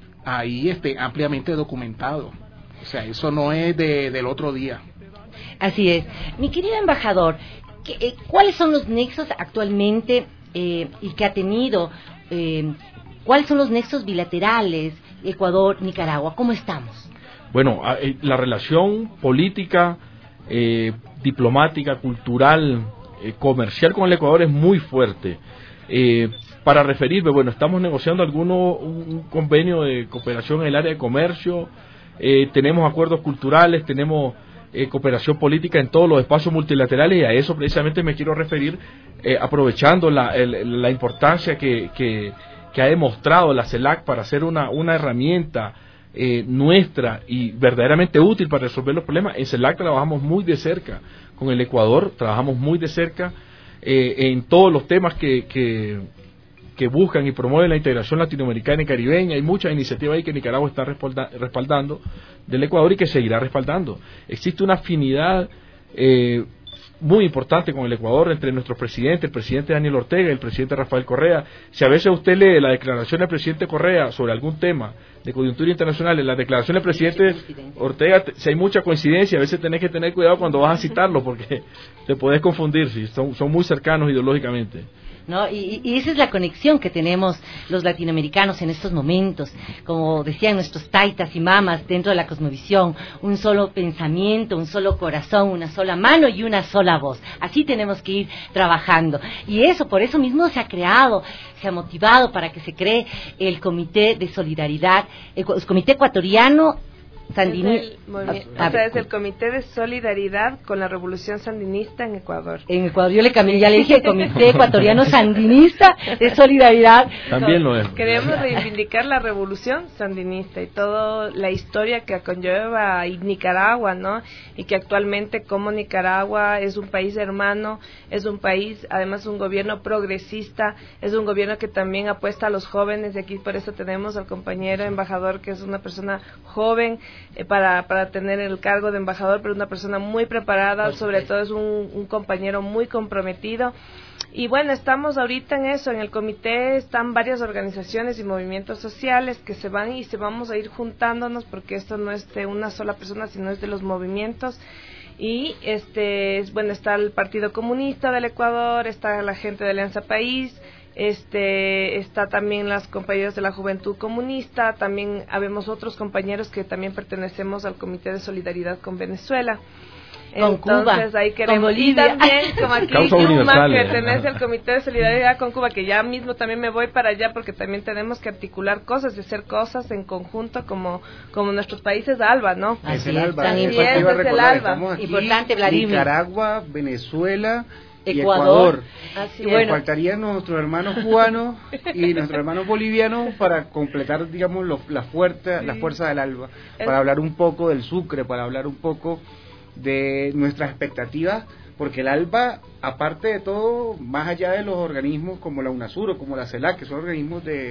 ahí este, ampliamente documentado. O sea, eso no es de, del otro día. Así es. Mi querido embajador, ¿qué, eh, ¿cuáles son los nexos actualmente eh, y que ha tenido? Eh, ¿Cuáles son los nexos bilaterales Ecuador-Nicaragua? ¿Cómo estamos? Bueno, la relación política, eh, diplomática, cultural, eh, comercial con el Ecuador es muy fuerte. Eh, Para referirme, bueno, estamos negociando alguno, un convenio de cooperación en el área de comercio, eh, tenemos acuerdos culturales, tenemos eh, cooperación política en todos los espacios multilaterales, y a eso precisamente me quiero referir, eh, aprovechando la, el, la importancia que, que, que ha demostrado la CELAC para ser una, una herramienta eh, nuestra y verdaderamente útil para resolver los problemas. En CELAC trabajamos muy de cerca con el Ecuador, trabajamos muy de cerca eh, en todos los temas que... que que buscan y promueven la integración latinoamericana y caribeña. Hay muchas iniciativas ahí que Nicaragua está respaldando del Ecuador y que seguirá respaldando. Existe una afinidad eh, muy importante con el Ecuador entre nuestros presidentes, el presidente Daniel Ortega y el presidente Rafael Correa. Si a veces usted lee la declaración del presidente Correa sobre algún tema de coyuntura internacional, en la declaración del presidente Ortega, si hay mucha coincidencia, a veces tenés que tener cuidado cuando vas a citarlo, porque te podés confundir, si son, son muy cercanos ideológicamente. ¿No? Y, y esa es la conexión que tenemos los latinoamericanos en estos momentos, como decían nuestros taitas y mamas dentro de la cosmovisión, un solo pensamiento, un solo corazón, una sola mano y una sola voz. Así tenemos que ir trabajando, y eso, por eso mismo se ha creado, se ha motivado para que se cree el Comité de Solidaridad, el, el Comité Ecuatoriano Sandinista. O sea, es el Comité de Solidaridad con la Revolución Sandinista en Ecuador. En Ecuador yo le cambié, ya le dije, el Comité Ecuatoriano Sandinista de Solidaridad. También lo es. Queremos reivindicar la Revolución Sandinista y toda la historia que conlleva Nicaragua, ¿no? Y que actualmente como Nicaragua es un país hermano, es un país, además un gobierno progresista, es un gobierno que también apuesta a los jóvenes, y aquí por eso tenemos al compañero embajador, que es una persona joven, Eh, para, para tener el cargo de embajador, pero una persona muy preparada, sobre todo es un, un compañero muy comprometido. Y bueno, estamos ahorita en eso, en el comité están varias organizaciones y movimientos sociales que se van y se vamos a ir juntándonos, porque esto no es de una sola persona, sino es de los movimientos. Y este bueno, está el Partido Comunista del Ecuador, está la gente de Alianza País, este está también las compañeras de la Juventud Comunista, también habemos otros compañeros que también pertenecemos al Comité de Solidaridad con Venezuela. Con Entonces Cuba, ahí queremos, con Bolivia. y también como aquí Causa Yuma, universal, que eh. pertenece al Comité de Solidaridad con Cuba, que ya mismo también me voy para allá, porque también tenemos que articular cosas y hacer cosas en conjunto como como nuestros países ALBA, ¿no? Es el Así es, ALBA, tan es importante. iba a Es el recordar, ALBA. estamos aquí, Importante, Vladimir. Nicaragua, Venezuela y Ecuador. Ecuador. Así Y es. Bueno. faltarían nuestros hermanos cubanos y nuestros hermanos bolivianos para completar, digamos, los, la fuerza, Sí. la fuerza del ALBA, Es- para hablar un poco del Sucre, para hablar un poco de nuestras expectativas, porque el ALBA, aparte de todo, más allá de los organismos como la UNASUR o como la CELAC, que son organismos de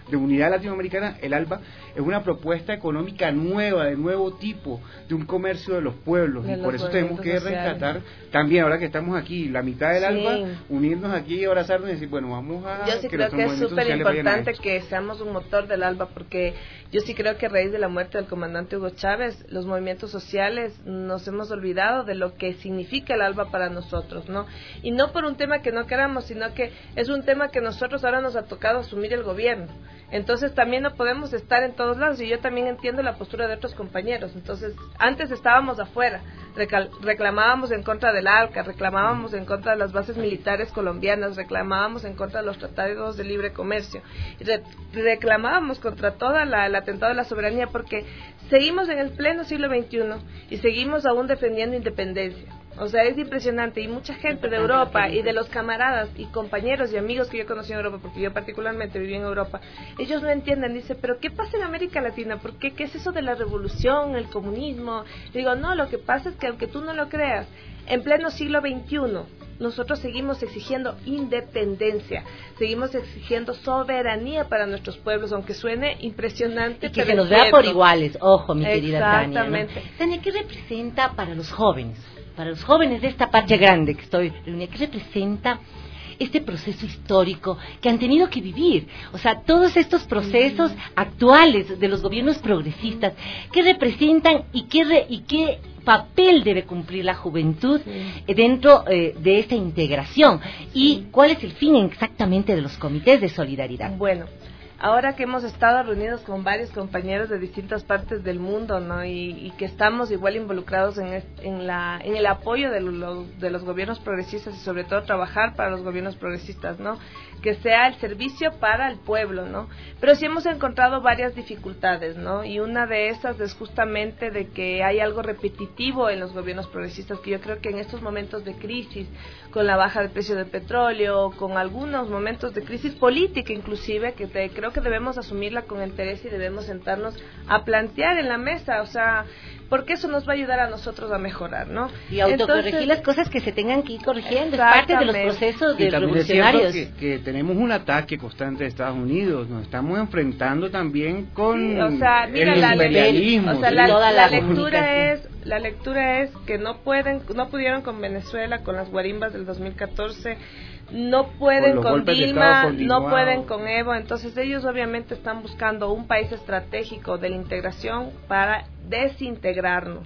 de Unidad Latinoamericana, el ALBA, es una propuesta económica nueva, de nuevo tipo, de un comercio de los pueblos, de y por eso tenemos que sociales. rescatar también, ahora que estamos aquí, la mitad del sí. ALBA, unirnos aquí y abrazarnos y decir, bueno, vamos a... Yo sí que creo que es súper importante que seamos un motor del ALBA, porque yo sí creo que a raíz de la muerte del comandante Hugo Chávez, los movimientos sociales nos hemos olvidado de lo que significa el ALBA para nosotros, ¿no? Y no por un tema que no queramos, sino que es un tema que nosotros ahora nos ha tocado asumir el gobierno. Entonces también no podemos estar en todos lados, y yo también entiendo la postura de otros compañeros. Entonces, antes estábamos afuera, recal- reclamábamos en contra del ALCA, reclamábamos en contra de las bases militares colombianas, reclamábamos en contra de los tratados de libre comercio, re- reclamábamos contra toda la, el atentado de la soberanía, porque seguimos en el pleno siglo veintiuno y seguimos aún defendiendo independencia. O sea, es impresionante, y mucha gente de Europa y de los camaradas y compañeros y amigos que yo conocí en Europa, porque yo particularmente viví en Europa, ellos no entienden, dicen, pero ¿qué pasa en América Latina? ¿Por qué? ¿Qué es eso de la revolución, el comunismo? Y digo, no, lo que pasa es que aunque tú no lo creas, en pleno siglo veintiuno nosotros seguimos exigiendo independencia, seguimos exigiendo soberanía para nuestros pueblos, aunque suene impresionante. Y que se nos vea por iguales, ojo, mi querida Tania. Exactamente. ¿no? Tania, ¿qué representa para los jóvenes? Para los jóvenes de esta patria grande que estoy reunida, ¿qué representa este proceso histórico que han tenido que vivir? O sea, todos estos procesos mm. actuales de los gobiernos progresistas, ¿qué representan y qué, re, y qué papel debe cumplir la juventud sí. dentro eh, de esta integración? ¿Y sí. cuál es el fin exactamente de los comités de solidaridad? Bueno, ahora que hemos estado reunidos con varios compañeros de distintas partes del mundo, ¿no? y, y que estamos igual involucrados en, este, en, la, en el apoyo de, lo, de los gobiernos progresistas, y sobre todo trabajar para los gobiernos progresistas, ¿no? Que sea el servicio para el pueblo, ¿no? Pero sí hemos encontrado varias dificultades, ¿no? Y una de esas es justamente de que hay algo repetitivo en los gobiernos progresistas, que yo creo que en estos momentos de crisis, con la baja del precio del petróleo, con algunos momentos de crisis política inclusive, que te, creo que debemos asumirla con interés y debemos sentarnos a plantear en la mesa, o sea, porque eso nos va a ayudar a nosotros a mejorar, ¿no? Y autocorregir Entonces, las cosas que se tengan que ir corrigiendo, es parte de los procesos de revolucionarios. Que, que tenemos un ataque constante de Estados Unidos, nos estamos enfrentando también con sí, o sea, mira, el la, imperialismo. O sea, ¿sí? la, Toda la, la lectura es, la lectura es que no pueden, no pudieron con Venezuela, con las guarimbas del dos mil catorce, no pueden con Dilma, no pueden con Evo, entonces ellos obviamente están buscando un país estratégico de la integración para desintegrarnos.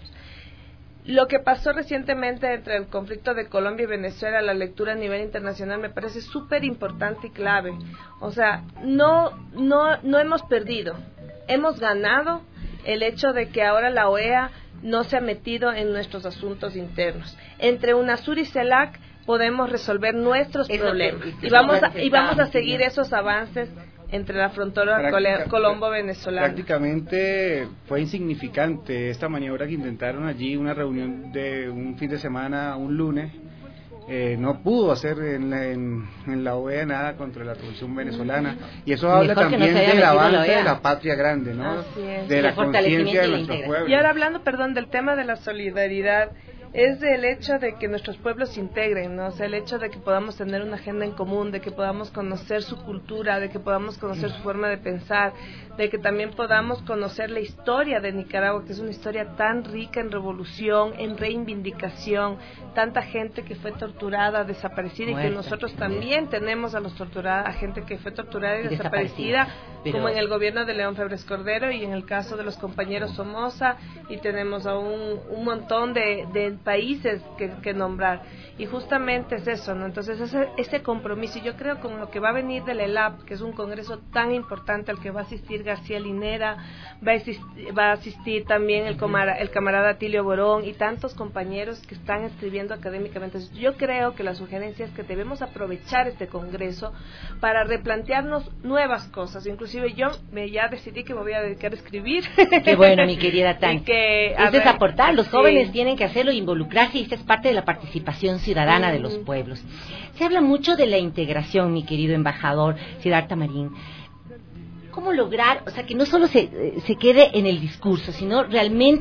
Lo que pasó recientemente entre el conflicto de Colombia y Venezuela, la lectura a nivel internacional me parece súper importante y clave. O sea, no, no, no hemos perdido, hemos ganado el hecho de que ahora la O E A no se ha metido en nuestros asuntos internos. Entre UNASUR y CELAC podemos resolver nuestros Eso problemas que, y vamos a, y vamos a seguir esos avances entre la frontera Práctica, colombo-venezolana. Prácticamente fue insignificante esta maniobra que intentaron allí, una reunión de un fin de semana, un lunes. Eh, no pudo hacer en la, en, en la O E A nada contra la revolución venezolana, y eso habla Mejor también no del avance de la patria grande, ¿no? De la conciencia de nuestros pueblos. Y ahora hablando, perdón, del tema de la solidaridad, es el hecho de que nuestros pueblos se integren, ¿no? O sea, el hecho de que podamos tener una agenda en común, de que podamos conocer su cultura, de que podamos conocer su forma de pensar, de que también podamos conocer la historia de Nicaragua, que es una historia tan rica en revolución, en reivindicación, tanta gente que fue torturada, desaparecida, Muerta. Y que nosotros también tenemos a los torturados, a gente que fue torturada y, y desaparecida, desaparecida pero... como en el gobierno de León Febres Cordero y en el caso de los compañeros Somoza, y tenemos a un, un montón de, de países que, que nombrar, y justamente es eso, ¿no? Entonces ese, ese compromiso, y yo creo con lo que va a venir del E L A P, que es un congreso tan importante al que va a asistir García Linera, va a asistir, va a asistir también el, comara, el camarada Atilio Borón y tantos compañeros que están escribiendo académicamente. Entonces, yo creo que la sugerencia es que debemos aprovechar este congreso para replantearnos nuevas cosas. Inclusive yo me ya decidí que me voy a dedicar a escribir. Qué bueno, mi querida Tania. Que, Esto ver, es aportar, los jóvenes sí. tienen que hacerlo, involucrarse, y esta es parte de la participación ciudadana mm. de los pueblos. Se habla mucho de la integración, mi querido embajador Siddhartha Marín. ¿Cómo lograr, o sea, que no solo se, se quede en el discurso, sino realmente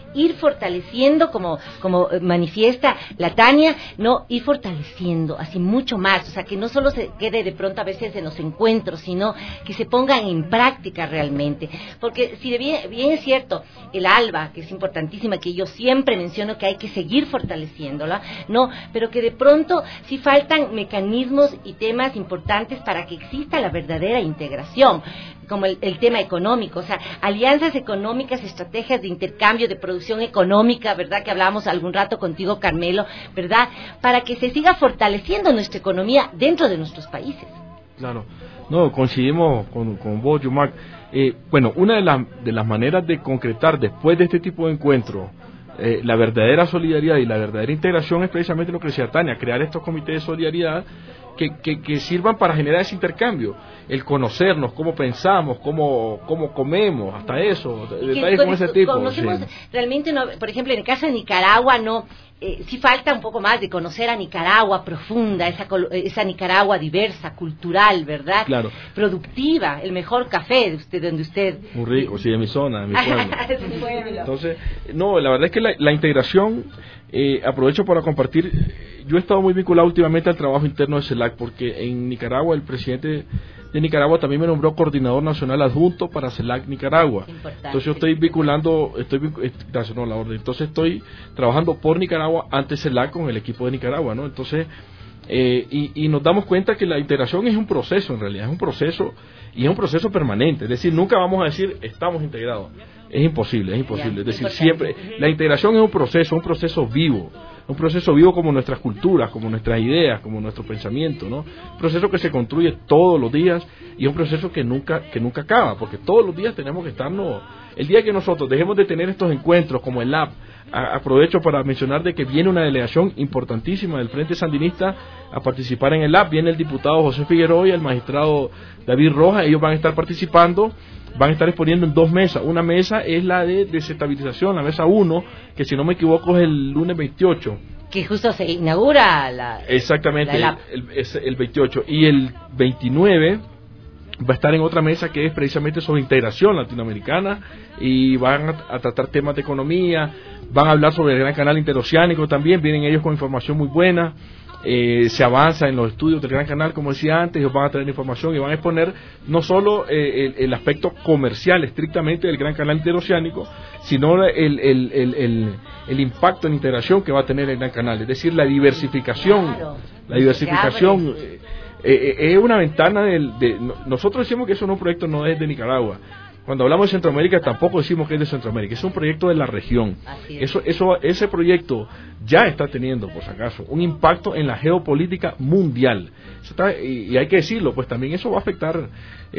ir fortaleciendo, como, como manifiesta la Tania, no, ir fortaleciendo así mucho más, o sea, que no solo se quede de pronto a veces en los encuentros, sino que se pongan en práctica realmente, porque si bien, bien es cierto, el ALBA, que es importantísima, que yo siempre menciono que hay que seguir fortaleciéndola, no, pero que de pronto sí faltan mecanismos y temas importantes para que exista la verdadera integración, como el, el tema económico, o sea, alianzas económicas, estrategias de intercambio, de producción económica, ¿verdad? Que hablábamos algún rato contigo, Carmelo, ¿verdad? Para que se siga fortaleciendo nuestra economía dentro de nuestros países. Claro, no, coincidimos con, con vos, Yumac. Eh, bueno, una de, la, de las maneras de concretar después de este tipo de encuentros eh, la verdadera solidaridad y la verdadera integración es precisamente lo que decía Tania, crear estos comités de solidaridad que, que, que sirvan para generar ese intercambio, el conocernos, cómo pensamos, cómo, cómo comemos, hasta eso, detalles como ese tipo. Conocemos, sí. Realmente, no, por ejemplo, en el caso de Nicaragua, no, eh, sí falta un poco más de conocer a Nicaragua profunda, esa, esa Nicaragua diversa, cultural, ¿verdad? Claro. Productiva, el mejor café de usted, donde usted... Muy rico, sí, de mi zona, de mi pueblo. Entonces, no, la verdad es que la, la integración, eh, aprovecho para compartir, yo he estado muy vinculado últimamente al trabajo interno de CELAC, porque en Nicaragua el presidente de Nicaragua también me nombró coordinador nacional adjunto para CELAC Nicaragua. Importante. Entonces yo estoy vinculando, estoy gracias, no, la orden. Entonces estoy trabajando por Nicaragua ante CELAC con el equipo de Nicaragua, ¿no? Entonces eh, y, y nos damos cuenta que la integración es un proceso, en realidad es un proceso y es un proceso permanente. Es decir, nunca vamos a decir estamos integrados. Es imposible, es imposible. Es decir, siempre la integración es un proceso, un proceso vivo. Un proceso vivo como nuestras culturas, como nuestras ideas, como nuestro pensamiento, ¿no? Un proceso que se construye todos los días y es un proceso que nunca que nunca acaba, porque todos los días tenemos que estarnos... El día que nosotros dejemos de tener estos encuentros como el L A B, a, aprovecho para mencionar de que viene una delegación importantísima del Frente Sandinista a participar en el L A B, viene el diputado José Figueroa y el magistrado David Rojas, ellos van a estar participando, van a estar exponiendo en dos mesas. Una mesa es la de desestabilización, la mesa uno, que si no me equivoco es el lunes veintiocho. Que justo se inaugura la... Exactamente, la el, el, es el veintiocho. Y el veintinueve va a estar en otra mesa que es precisamente sobre integración latinoamericana y van a, a tratar temas de economía, van a hablar sobre el Gran Canal Interoceánico también, vienen ellos con información muy buena. Eh, se avanza en los estudios del Gran Canal, como decía antes, ellos van a traer información y van a exponer no solo eh, el, el aspecto comercial estrictamente del Gran Canal Interoceánico, sino el, el, el, el, el impacto en integración que va a tener el Gran Canal, es decir, la diversificación, claro, la diversificación eh, eh, es una ventana del, de, nosotros decimos que eso no es un proyecto, no es de Nicaragua. Cuando hablamos de Centroamérica tampoco decimos que es de Centroamérica, es un proyecto de la región. Eso, eso, ese proyecto ya está teniendo, por si acaso, un impacto en la geopolítica mundial. Eso está, y, y hay que decirlo, pues también eso va a afectar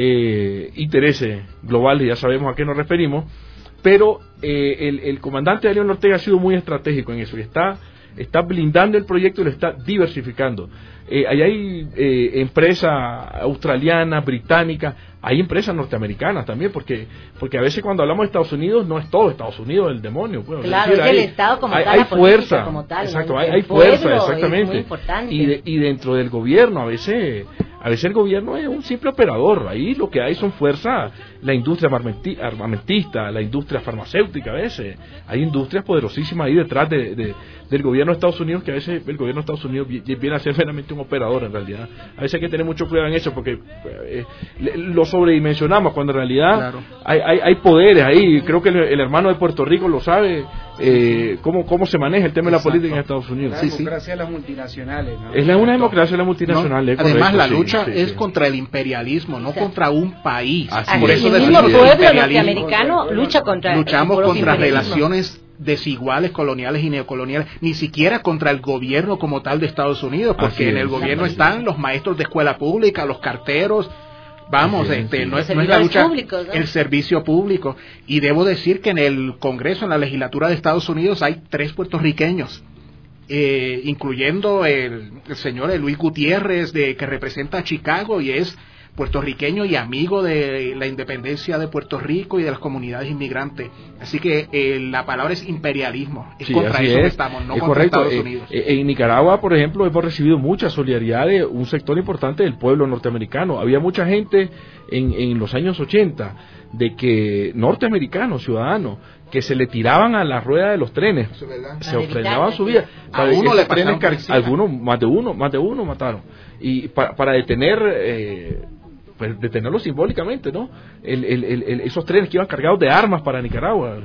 eh, intereses globales, ya sabemos a qué nos referimos, pero eh, el, el comandante Daniel Ortega ha sido muy estratégico en eso y está, está blindando el proyecto y lo está diversificando. Eh, ahí hay eh, empresas australianas, británicas, hay empresas norteamericanas también, porque porque a veces cuando hablamos de Estados Unidos no es todo Estados Unidos el demonio. Pues, claro, es, decir, es el hay, Estado como hay, tal, hay la fuerza, como tal. Exacto, ¿no? hay, el hay fuerza, pueblo exactamente. Es muy importante. Y, de, y dentro del gobierno a veces a veces el gobierno es un simple operador, ahí lo que hay son fuerzas, la industria armamentista, la industria farmacéutica a veces, hay industrias poderosísimas ahí detrás de, de, del gobierno de Estados Unidos, que a veces el gobierno de Estados Unidos viene a ser meramente un operador en realidad. A veces hay que tener mucho cuidado en eso porque eh, lo sobredimensionamos cuando en realidad claro. hay, hay, hay poderes ahí. Creo que el, el hermano de Puerto Rico lo sabe, eh, cómo, cómo se maneja el tema Exacto. de la política en Estados Unidos. La sí, democracia sí. de las multinacionales, ¿no? Es la, una democracia de las multinacionales. No, además, la lucha sí, es sí. contra el imperialismo, no contra un país. Así Por es. eso el mismo pueblo norteamericano lucha contra luchamos el contra relaciones desiguales, coloniales y neocoloniales, ni siquiera contra el gobierno como tal de Estados Unidos, porque en el gobierno están los maestros de escuela pública, los carteros, vamos, sí, este, sí. no es, no es la lucha, públicos, ¿no? El servicio público. Y debo decir que en el Congreso, en la legislatura de Estados Unidos, hay tres puertorriqueños, eh, incluyendo el, el señor Luis Gutiérrez, de que representa a Chicago y es puertorriqueño y amigo de la independencia de Puerto Rico y de las comunidades inmigrantes. Así que eh, la palabra es imperialismo. Es sí, contra eso es. que estamos, no es contra correcto. Estados Eh, Unidos. eh, en Nicaragua, por ejemplo, hemos recibido mucha solidaridad de un sector importante del pueblo norteamericano. Había mucha gente en, en los años ochenta de que norteamericanos, ciudadanos, que se le tiraban a la rueda de los trenes, se ofrendaban su vida. A uno le pasaron por encima. Algunos, más de uno, más de uno mataron. Y para, para detener, eh, pues detenerlo simbólicamente, ¿no? El, el, el, esos trenes que iban cargados de armas para Nicaragua.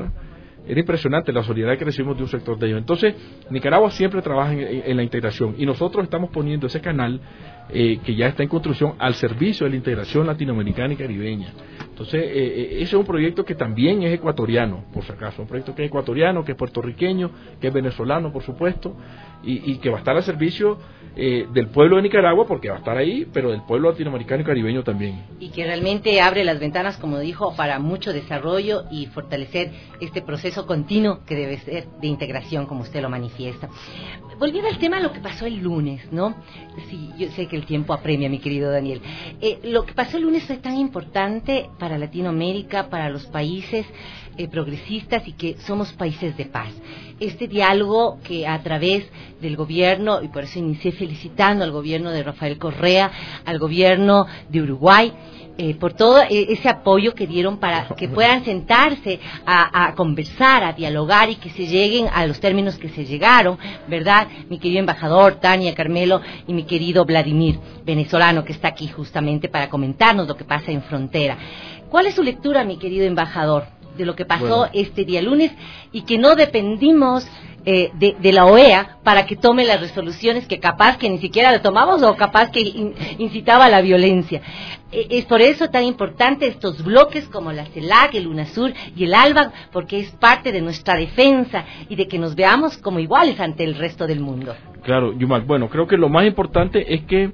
Era impresionante la solidaridad que recibimos de un sector de ellos. Entonces, Nicaragua siempre trabaja en, en, en la integración y nosotros estamos poniendo ese canal eh, que ya está en construcción al servicio de la integración latinoamericana y caribeña. Entonces, eh, ese es un proyecto que también es ecuatoriano, por si acaso, un proyecto que es ecuatoriano, que es puertorriqueño, que es venezolano, por supuesto, y, y que va a estar al servicio eh, del pueblo de Nicaragua, porque va a estar ahí, pero del pueblo latinoamericano y caribeño también. Y que realmente abre las ventanas, como dijo, para mucho desarrollo y fortalecer este proceso continuo que debe ser de integración, como usted lo manifiesta. Volviendo al tema de lo que pasó el lunes, ¿no? Sí, yo sé que el tiempo apremia, mi querido Daniel. Eh, lo que pasó el lunes fue tan importante para Latinoamérica, para los países eh, progresistas y que somos países de paz. Este diálogo que a través del gobierno, y por eso inicié felicitando al gobierno de Rafael Correa, al gobierno de Uruguay, Eh, por todo ese apoyo que dieron para que puedan sentarse a, a conversar, a dialogar y que se lleguen a los términos que se llegaron, ¿verdad? Mi querido embajador, Tania, Carmelo y mi querido Vladimir, venezolano, que está aquí justamente para comentarnos lo que pasa en frontera. ¿Cuál es su lectura, mi querido embajador, de lo que pasó bueno. este día lunes y que no dependimos Eh, de, de la O E A para que tome las resoluciones que capaz que ni siquiera la tomamos o capaz que in, incitaba a la violencia? Eh, es por eso tan importante estos bloques como la CELAC, el UNASUR y el ALBA, porque es parte de nuestra defensa y de que nos veamos como iguales ante el resto del mundo. Claro, Yumac, bueno, creo que lo más importante es que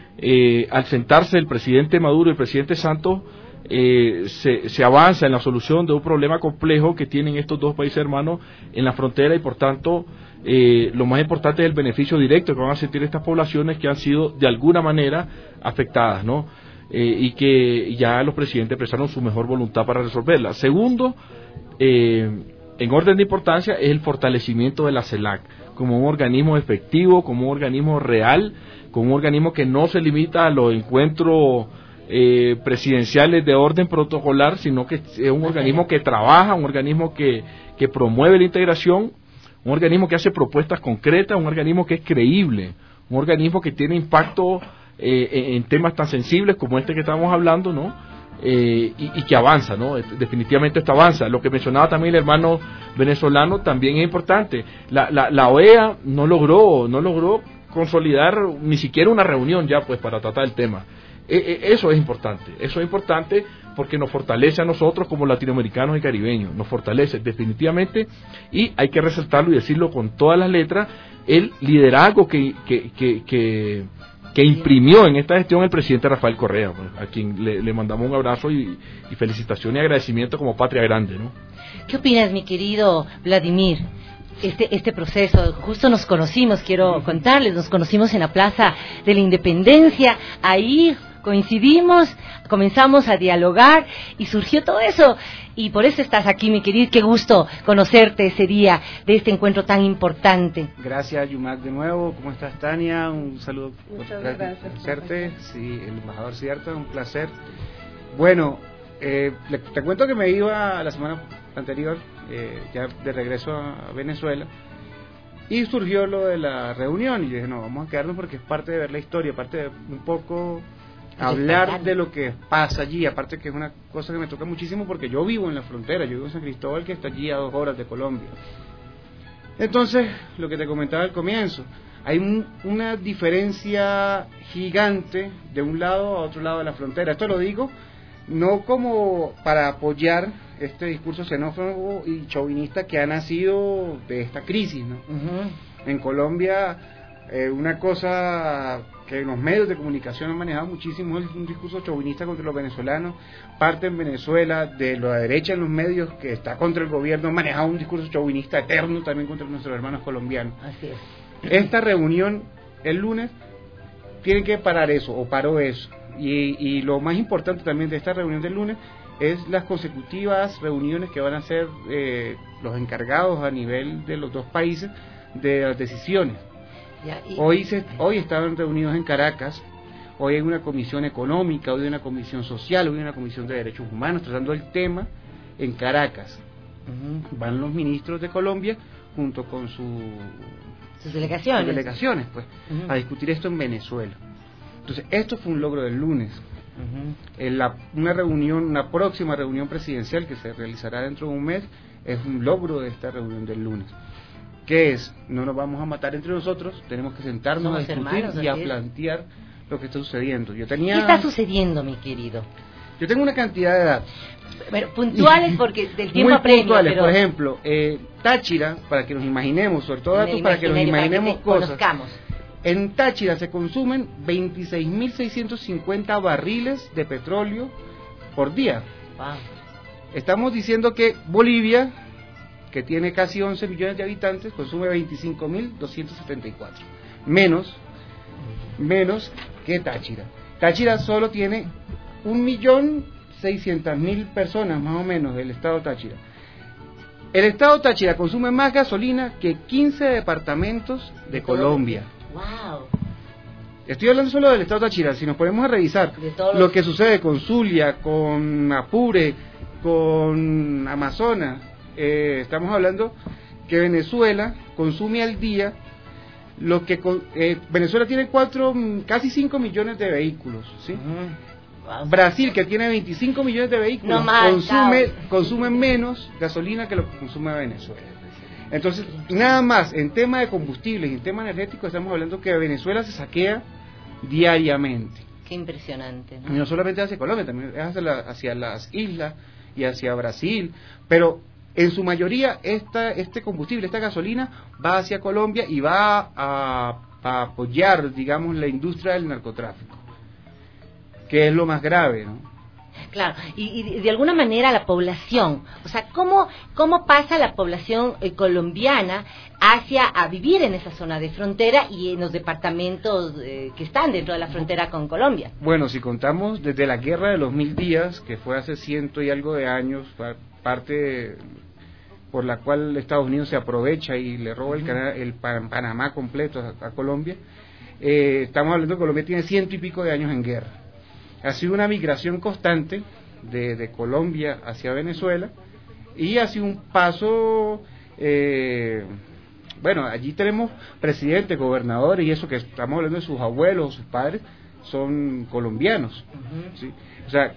eh, al sentarse el presidente Maduro y el presidente Santos Eh, se, se avanza en la solución de un problema complejo que tienen estos dos países hermanos en la frontera y por tanto eh, lo más importante es el beneficio directo que van a sentir estas poblaciones que han sido de alguna manera afectadas, ¿no? Eh, y que ya los presidentes prestaron su mejor voluntad para resolverla. Segundo, eh, en orden de importancia es el fortalecimiento de la CELAC como un organismo efectivo, como un organismo real, como un organismo que no se limita a los encuentros Eh, presidenciales de orden protocolar, sino que es un organismo que trabaja, un organismo que, que promueve la integración, un organismo que hace propuestas concretas, un organismo que es creíble, un organismo que tiene impacto eh, en temas tan sensibles como este que estamos hablando, ¿no? Eh, y, y que avanza, ¿no? Definitivamente esto avanza. Lo que mencionaba también el hermano venezolano también es importante. La, la, la O E A no logró, no logró consolidar ni siquiera una reunión ya pues para tratar el tema. Eso es importante, eso es importante porque nos fortalece a nosotros como latinoamericanos y caribeños, nos fortalece definitivamente y hay que resaltarlo y decirlo con todas las letras, el liderazgo que, que, que, que, que imprimió en esta gestión el presidente Rafael Correa, pues, a quien le, le mandamos un abrazo y, y felicitación y agradecimiento como patria grande, ¿no? ¿Qué opinas, mi querido Vladimir? Este, este proceso, justo nos conocimos, quiero contarles, nos conocimos en la Plaza de la Independencia, ahí coincidimos, comenzamos a dialogar y surgió todo eso, y por eso estás aquí, mi querido, qué gusto conocerte ese día de este encuentro tan importante. Gracias, Yumac, de nuevo, ¿cómo estás, Tania? Un saludo. Muchas gracias. Conocerte, sí, el embajador Cierto, un placer. Bueno, eh, le, te cuento que me iba la semana anterior, eh, ya de regreso a Venezuela, y surgió lo de la reunión, y yo dije, no, vamos a quedarnos porque es parte de ver la historia, parte de un poco hablar de lo que pasa allí, aparte que es una cosa que me toca muchísimo porque yo vivo en la frontera, yo vivo en San Cristóbal, que está allí a dos horas de Colombia. Entonces, lo que te comentaba al comienzo, hay un, una diferencia gigante de un lado a otro lado de la frontera. Esto lo digo no como para apoyar este discurso xenófobo y chauvinista que ha nacido de esta crisis, ¿no? Uh-huh. En Colombia, eh, una cosa que los medios de comunicación han manejado muchísimo es un discurso chauvinista contra los venezolanos. Parte en Venezuela de la derecha en los medios que está contra el gobierno, ha manejado un discurso chauvinista eterno también contra nuestros hermanos colombianos. Así es. Esta reunión el lunes tiene que parar eso, o paró eso. y, y lo más importante también de esta reunión del lunes es las consecutivas reuniones que van a hacer eh, los encargados a nivel de los dos países de las decisiones. Ya, y... Hoy, se, hoy estaban reunidos en Caracas, hoy hay una comisión económica, hoy hay una comisión social, hoy hay una comisión de derechos humanos tratando el tema en Caracas. Uh-huh. Van los ministros de Colombia junto con su, sus delegaciones, sus delegaciones pues, uh-huh. a discutir esto en Venezuela. Entonces, esto fue un logro del lunes. Uh-huh. En la, una reunión, una próxima reunión presidencial que se realizará dentro de un mes, es un logro de esta reunión del lunes. ¿Qué es? No nos vamos a matar entre nosotros, tenemos que sentarnos Somos a discutir hermanos, y a plantear lo que está sucediendo. Yo tenía... ¿Qué está sucediendo, mi querido? Yo tengo una cantidad de datos. Bueno, puntuales porque del tiempo muy apremia, puntuales, pero... por ejemplo, eh, Táchira, para que nos imaginemos, sobre todo datos para que nos imaginemos cosas. Conozcamos. En Táchira se consumen veintiséis mil seiscientos cincuenta barriles de petróleo por día. Wow. Estamos diciendo que Bolivia, que tiene casi once millones de habitantes, consume veinticinco mil doscientos setenta y cuatro. Menos, menos que Táchira. Táchira solo tiene un millón seiscientas mil personas, más o menos, del estado Táchira. El estado Táchira consume más gasolina que quince departamentos de Colombia. Wow. Estoy hablando solo del estado Táchira. Si nos ponemos a revisar lo los... que sucede con Zulia, con Apure, con Amazonas, eh, estamos hablando que Venezuela consume al día lo que eh, Venezuela tiene cuatro, casi cinco millones de vehículos, ¿sí? Uh-huh. Wow. Brasil, que tiene veinticinco millones de vehículos, no más, consume consume menos gasolina que lo que consume Venezuela. Entonces, nada más, en tema de combustibles y en tema energético, estamos hablando que Venezuela se saquea diariamente. Qué impresionante, ¿no? Y no solamente hacia Colombia, también hacia, la, hacia las islas y hacia Brasil, pero en su mayoría esta, este combustible, esta gasolina, va hacia Colombia y va a, a apoyar, digamos, la industria del narcotráfico, que es lo más grave, ¿no? Claro, y, y de alguna manera la población, o sea, ¿cómo, cómo pasa la población eh, colombiana hacia a vivir en esa zona de frontera y en los departamentos eh, que están dentro de la frontera con Colombia? Bueno, si contamos desde la Guerra de los Mil Días, que fue hace ciento y algo de años, parte por la cual Estados Unidos se aprovecha y le roba el, canal, el Panamá completo a, a Colombia, eh, estamos hablando de que Colombia tiene ciento y pico de años en guerra. Ha sido una migración constante de, de Colombia hacia Venezuela y ha sido un paso, eh, bueno, allí tenemos presidentes, gobernadores y eso que estamos hablando de sus abuelos, sus padres, son colombianos, uh-huh. ¿sí? O sea,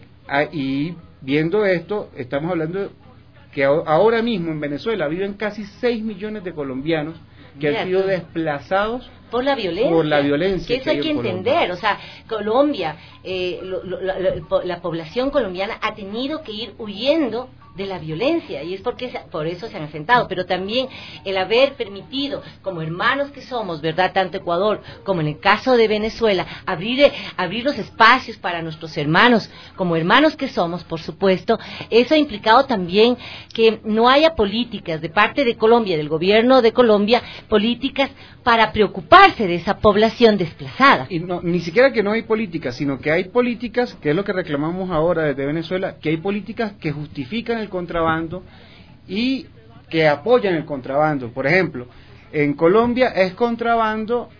y viendo esto, estamos hablando que ahora mismo en Venezuela viven casi seis millones de colombianos que Mira, han sido desplazados por la violencia, por la violencia que eso que hay que entender, Colombia. O sea, Colombia, eh, lo, lo, la, la población colombiana ha tenido que ir huyendo de la violencia y es porque por eso se han asentado, pero también el haber permitido, como hermanos que somos, verdad, tanto Ecuador como en el caso de Venezuela, abrir abrir los espacios para nuestros hermanos, como hermanos que somos, por supuesto, eso ha implicado también que no haya políticas de parte de Colombia, del gobierno de Colombia, políticas para preocuparse de esa población desplazada. Y no, ni siquiera que no hay políticas, sino que hay políticas, que es lo que reclamamos ahora desde Venezuela, que hay políticas que justifican el contrabando y que apoyan el contrabando. Por ejemplo, en Colombia es contrabando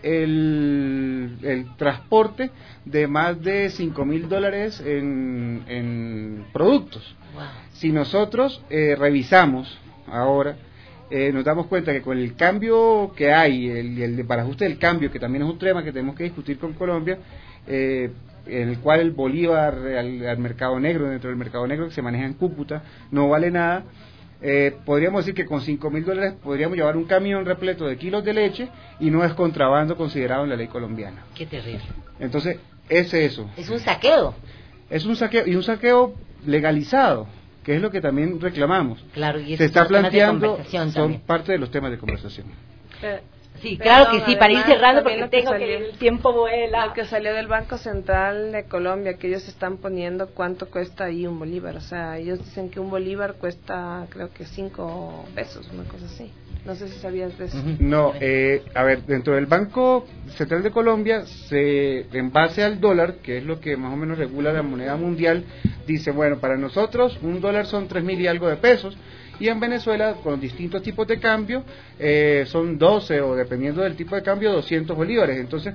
el, el transporte de más de cinco mil dólares en, en productos. Wow. Si nosotros eh, revisamos ahora, eh, nos damos cuenta que con el cambio que hay, el, el para ajuste del cambio, que también es un tema que tenemos que discutir con Colombia, eh, en el cual el bolívar al, al mercado negro, dentro del mercado negro que se maneja en Cúcuta, no vale nada. Eh, podríamos decir que con cinco mil dólares podríamos llevar un camión repleto de kilos de leche y no es contrabando considerado en la ley colombiana. Qué terrible. Entonces, es eso. Es un saqueo. Es un saqueo, y un saqueo legalizado, que es lo que también reclamamos. Claro, y se está planteando, son también. parte de los temas de conversación. Eh, Sí, claro Perdón, que sí, para ir además, cerrando porque también lo que tengo salió- que el tiempo vuela. Lo que salió del Banco Central de Colombia, que ellos están poniendo cuánto cuesta ahí un bolívar. O sea, ellos dicen que un bolívar cuesta, creo que cinco pesos, una cosa así. No sé si sabías de eso. No, eh, a ver, dentro del Banco Central de Colombia, se, en base al dólar, que es lo que más o menos regula la moneda mundial, dice, bueno, para nosotros un dólar son tres mil y algo de pesos, y en Venezuela, con distintos tipos de cambio, eh, son doce o dependiendo del tipo de cambio, doscientos bolívares. Entonces,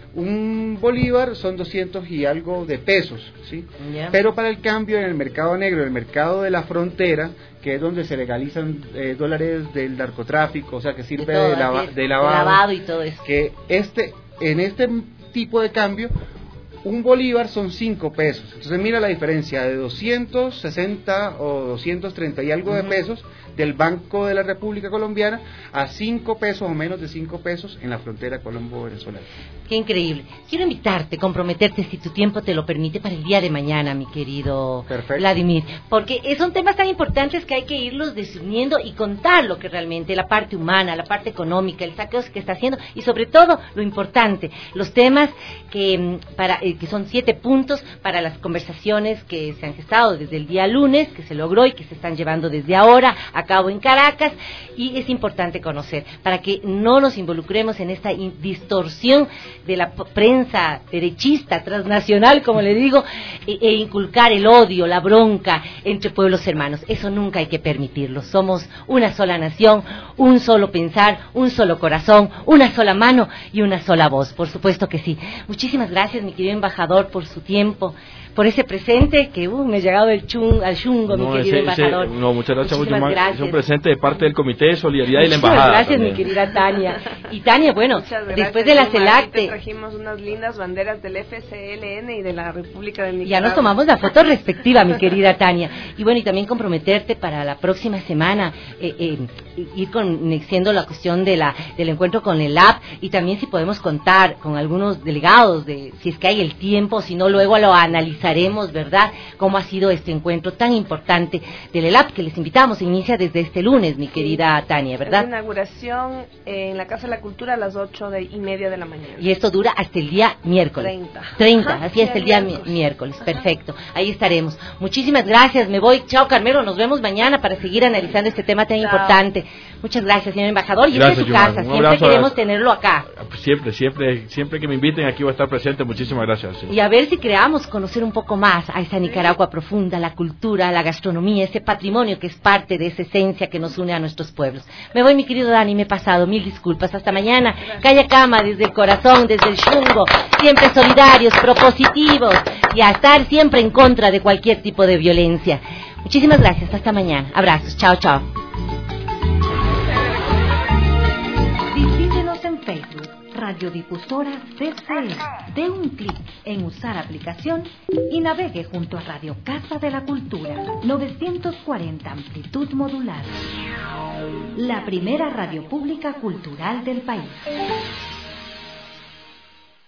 un bolívar son doscientos y algo de pesos, ¿sí? Yeah. Pero para el cambio en el mercado negro, en el mercado de la frontera, que es donde se legalizan eh, dólares del narcotráfico, o sea, que sirve De todo, de, lava, así es, de de lavado, lavado y todo eso. que este, en este tipo de cambio, un bolívar son cinco pesos. Entonces mira la diferencia de doscientos sesenta o doscientos treinta y algo de pesos del Banco de la República Colombiana a cinco pesos o menos de cinco pesos en la frontera colombo-venezolana. Qué increíble. Quiero invitarte, comprometerte, si tu tiempo te lo permite, para el día de mañana, mi querido Perfecto. Vladimir, porque son temas tan importantes que hay que irlos discerniendo y contar lo que realmente, la parte humana, la parte económica, el saqueo que está haciendo y sobre todo lo importante, los temas que para eh, que son siete puntos para las conversaciones que se han gestado desde el día lunes, que se logró y que se están llevando desde ahora a cabo en Caracas, y es importante conocer para que no nos involucremos en esta in- distorsión de la p- prensa derechista, transnacional, como le digo, e, e inculcar el odio, la bronca entre pueblos hermanos. Eso nunca hay que permitirlo. Somos una sola nación, un solo pensar, un solo corazón, una sola mano y una sola voz. Por supuesto que sí. Muchísimas gracias, mi querido embajador, por su tiempo, por ese presente que uh, me ha llegado el chung, al chungo, No, mi querido ese- ese- embajador. no, muchas gracias, mucho Muchísimas más. gracias. Es un presente de parte del Comité de Solidaridad y la Muchísimas Embajada. gracias, también. mi querida Tania. Y Tania, bueno, Muchas gracias, después de la Yuma. Aquí CELAC, te te- trajimos unas lindas banderas del F C L N y de la República de Nicaragua. ya nos tomamos la foto respectiva, mi querida Tania. Y bueno, y también comprometerte para la próxima semana, eh, eh, ir conociendo la cuestión de la del encuentro con el A P, y también si podemos contar con algunos delegados, de si es que hay el tiempo, si no luego lo analizaremos, ¿verdad? Cómo ha sido este encuentro tan importante del E L A P, que les invitamos, inicia desde este lunes, mi querida Tania, Es la ¿verdad? inauguración en la Casa de la Cultura a las ocho de, y media de la mañana. Y esto dura hasta el día miércoles. treinta. treinta, Ajá, así es, sí, el día miércoles. mi- miércoles. Perfecto. Ahí estaremos. Muchísimas gracias. Me voy. Chao, Carmelo. Nos vemos mañana para seguir analizando este tema tan Chao. importante. Muchas gracias, señor embajador. Y esta es Gracias, su Yuma. casa. Un Siempre abrazo a- queremos tenerlo acá. Siempre, siempre, siempre que me inviten aquí voy a estar presente. Muchísimas gracias. sí. Y a ver si creamos conocer un poco más a esa Nicaragua profunda, la cultura, la gastronomía, ese patrimonio que es parte de esa esencia que nos une a nuestros pueblos. Me voy, mi querido Dani, me he pasado. Mil disculpas. Hasta mañana. Calla Cama, desde el corazón, desde el chungo. Siempre solidarios, propositivos y a estar siempre en contra de cualquier tipo de violencia. Muchísimas gracias. Hasta mañana. Abrazos. Chao, chao. Visítenos en Facebook, Radiodifusora C C E. Dé un clic en usar aplicación y navegue junto a Radio Casa de la Cultura, novecientos cuarenta amplitud modular. La primera radio pública cultural del país.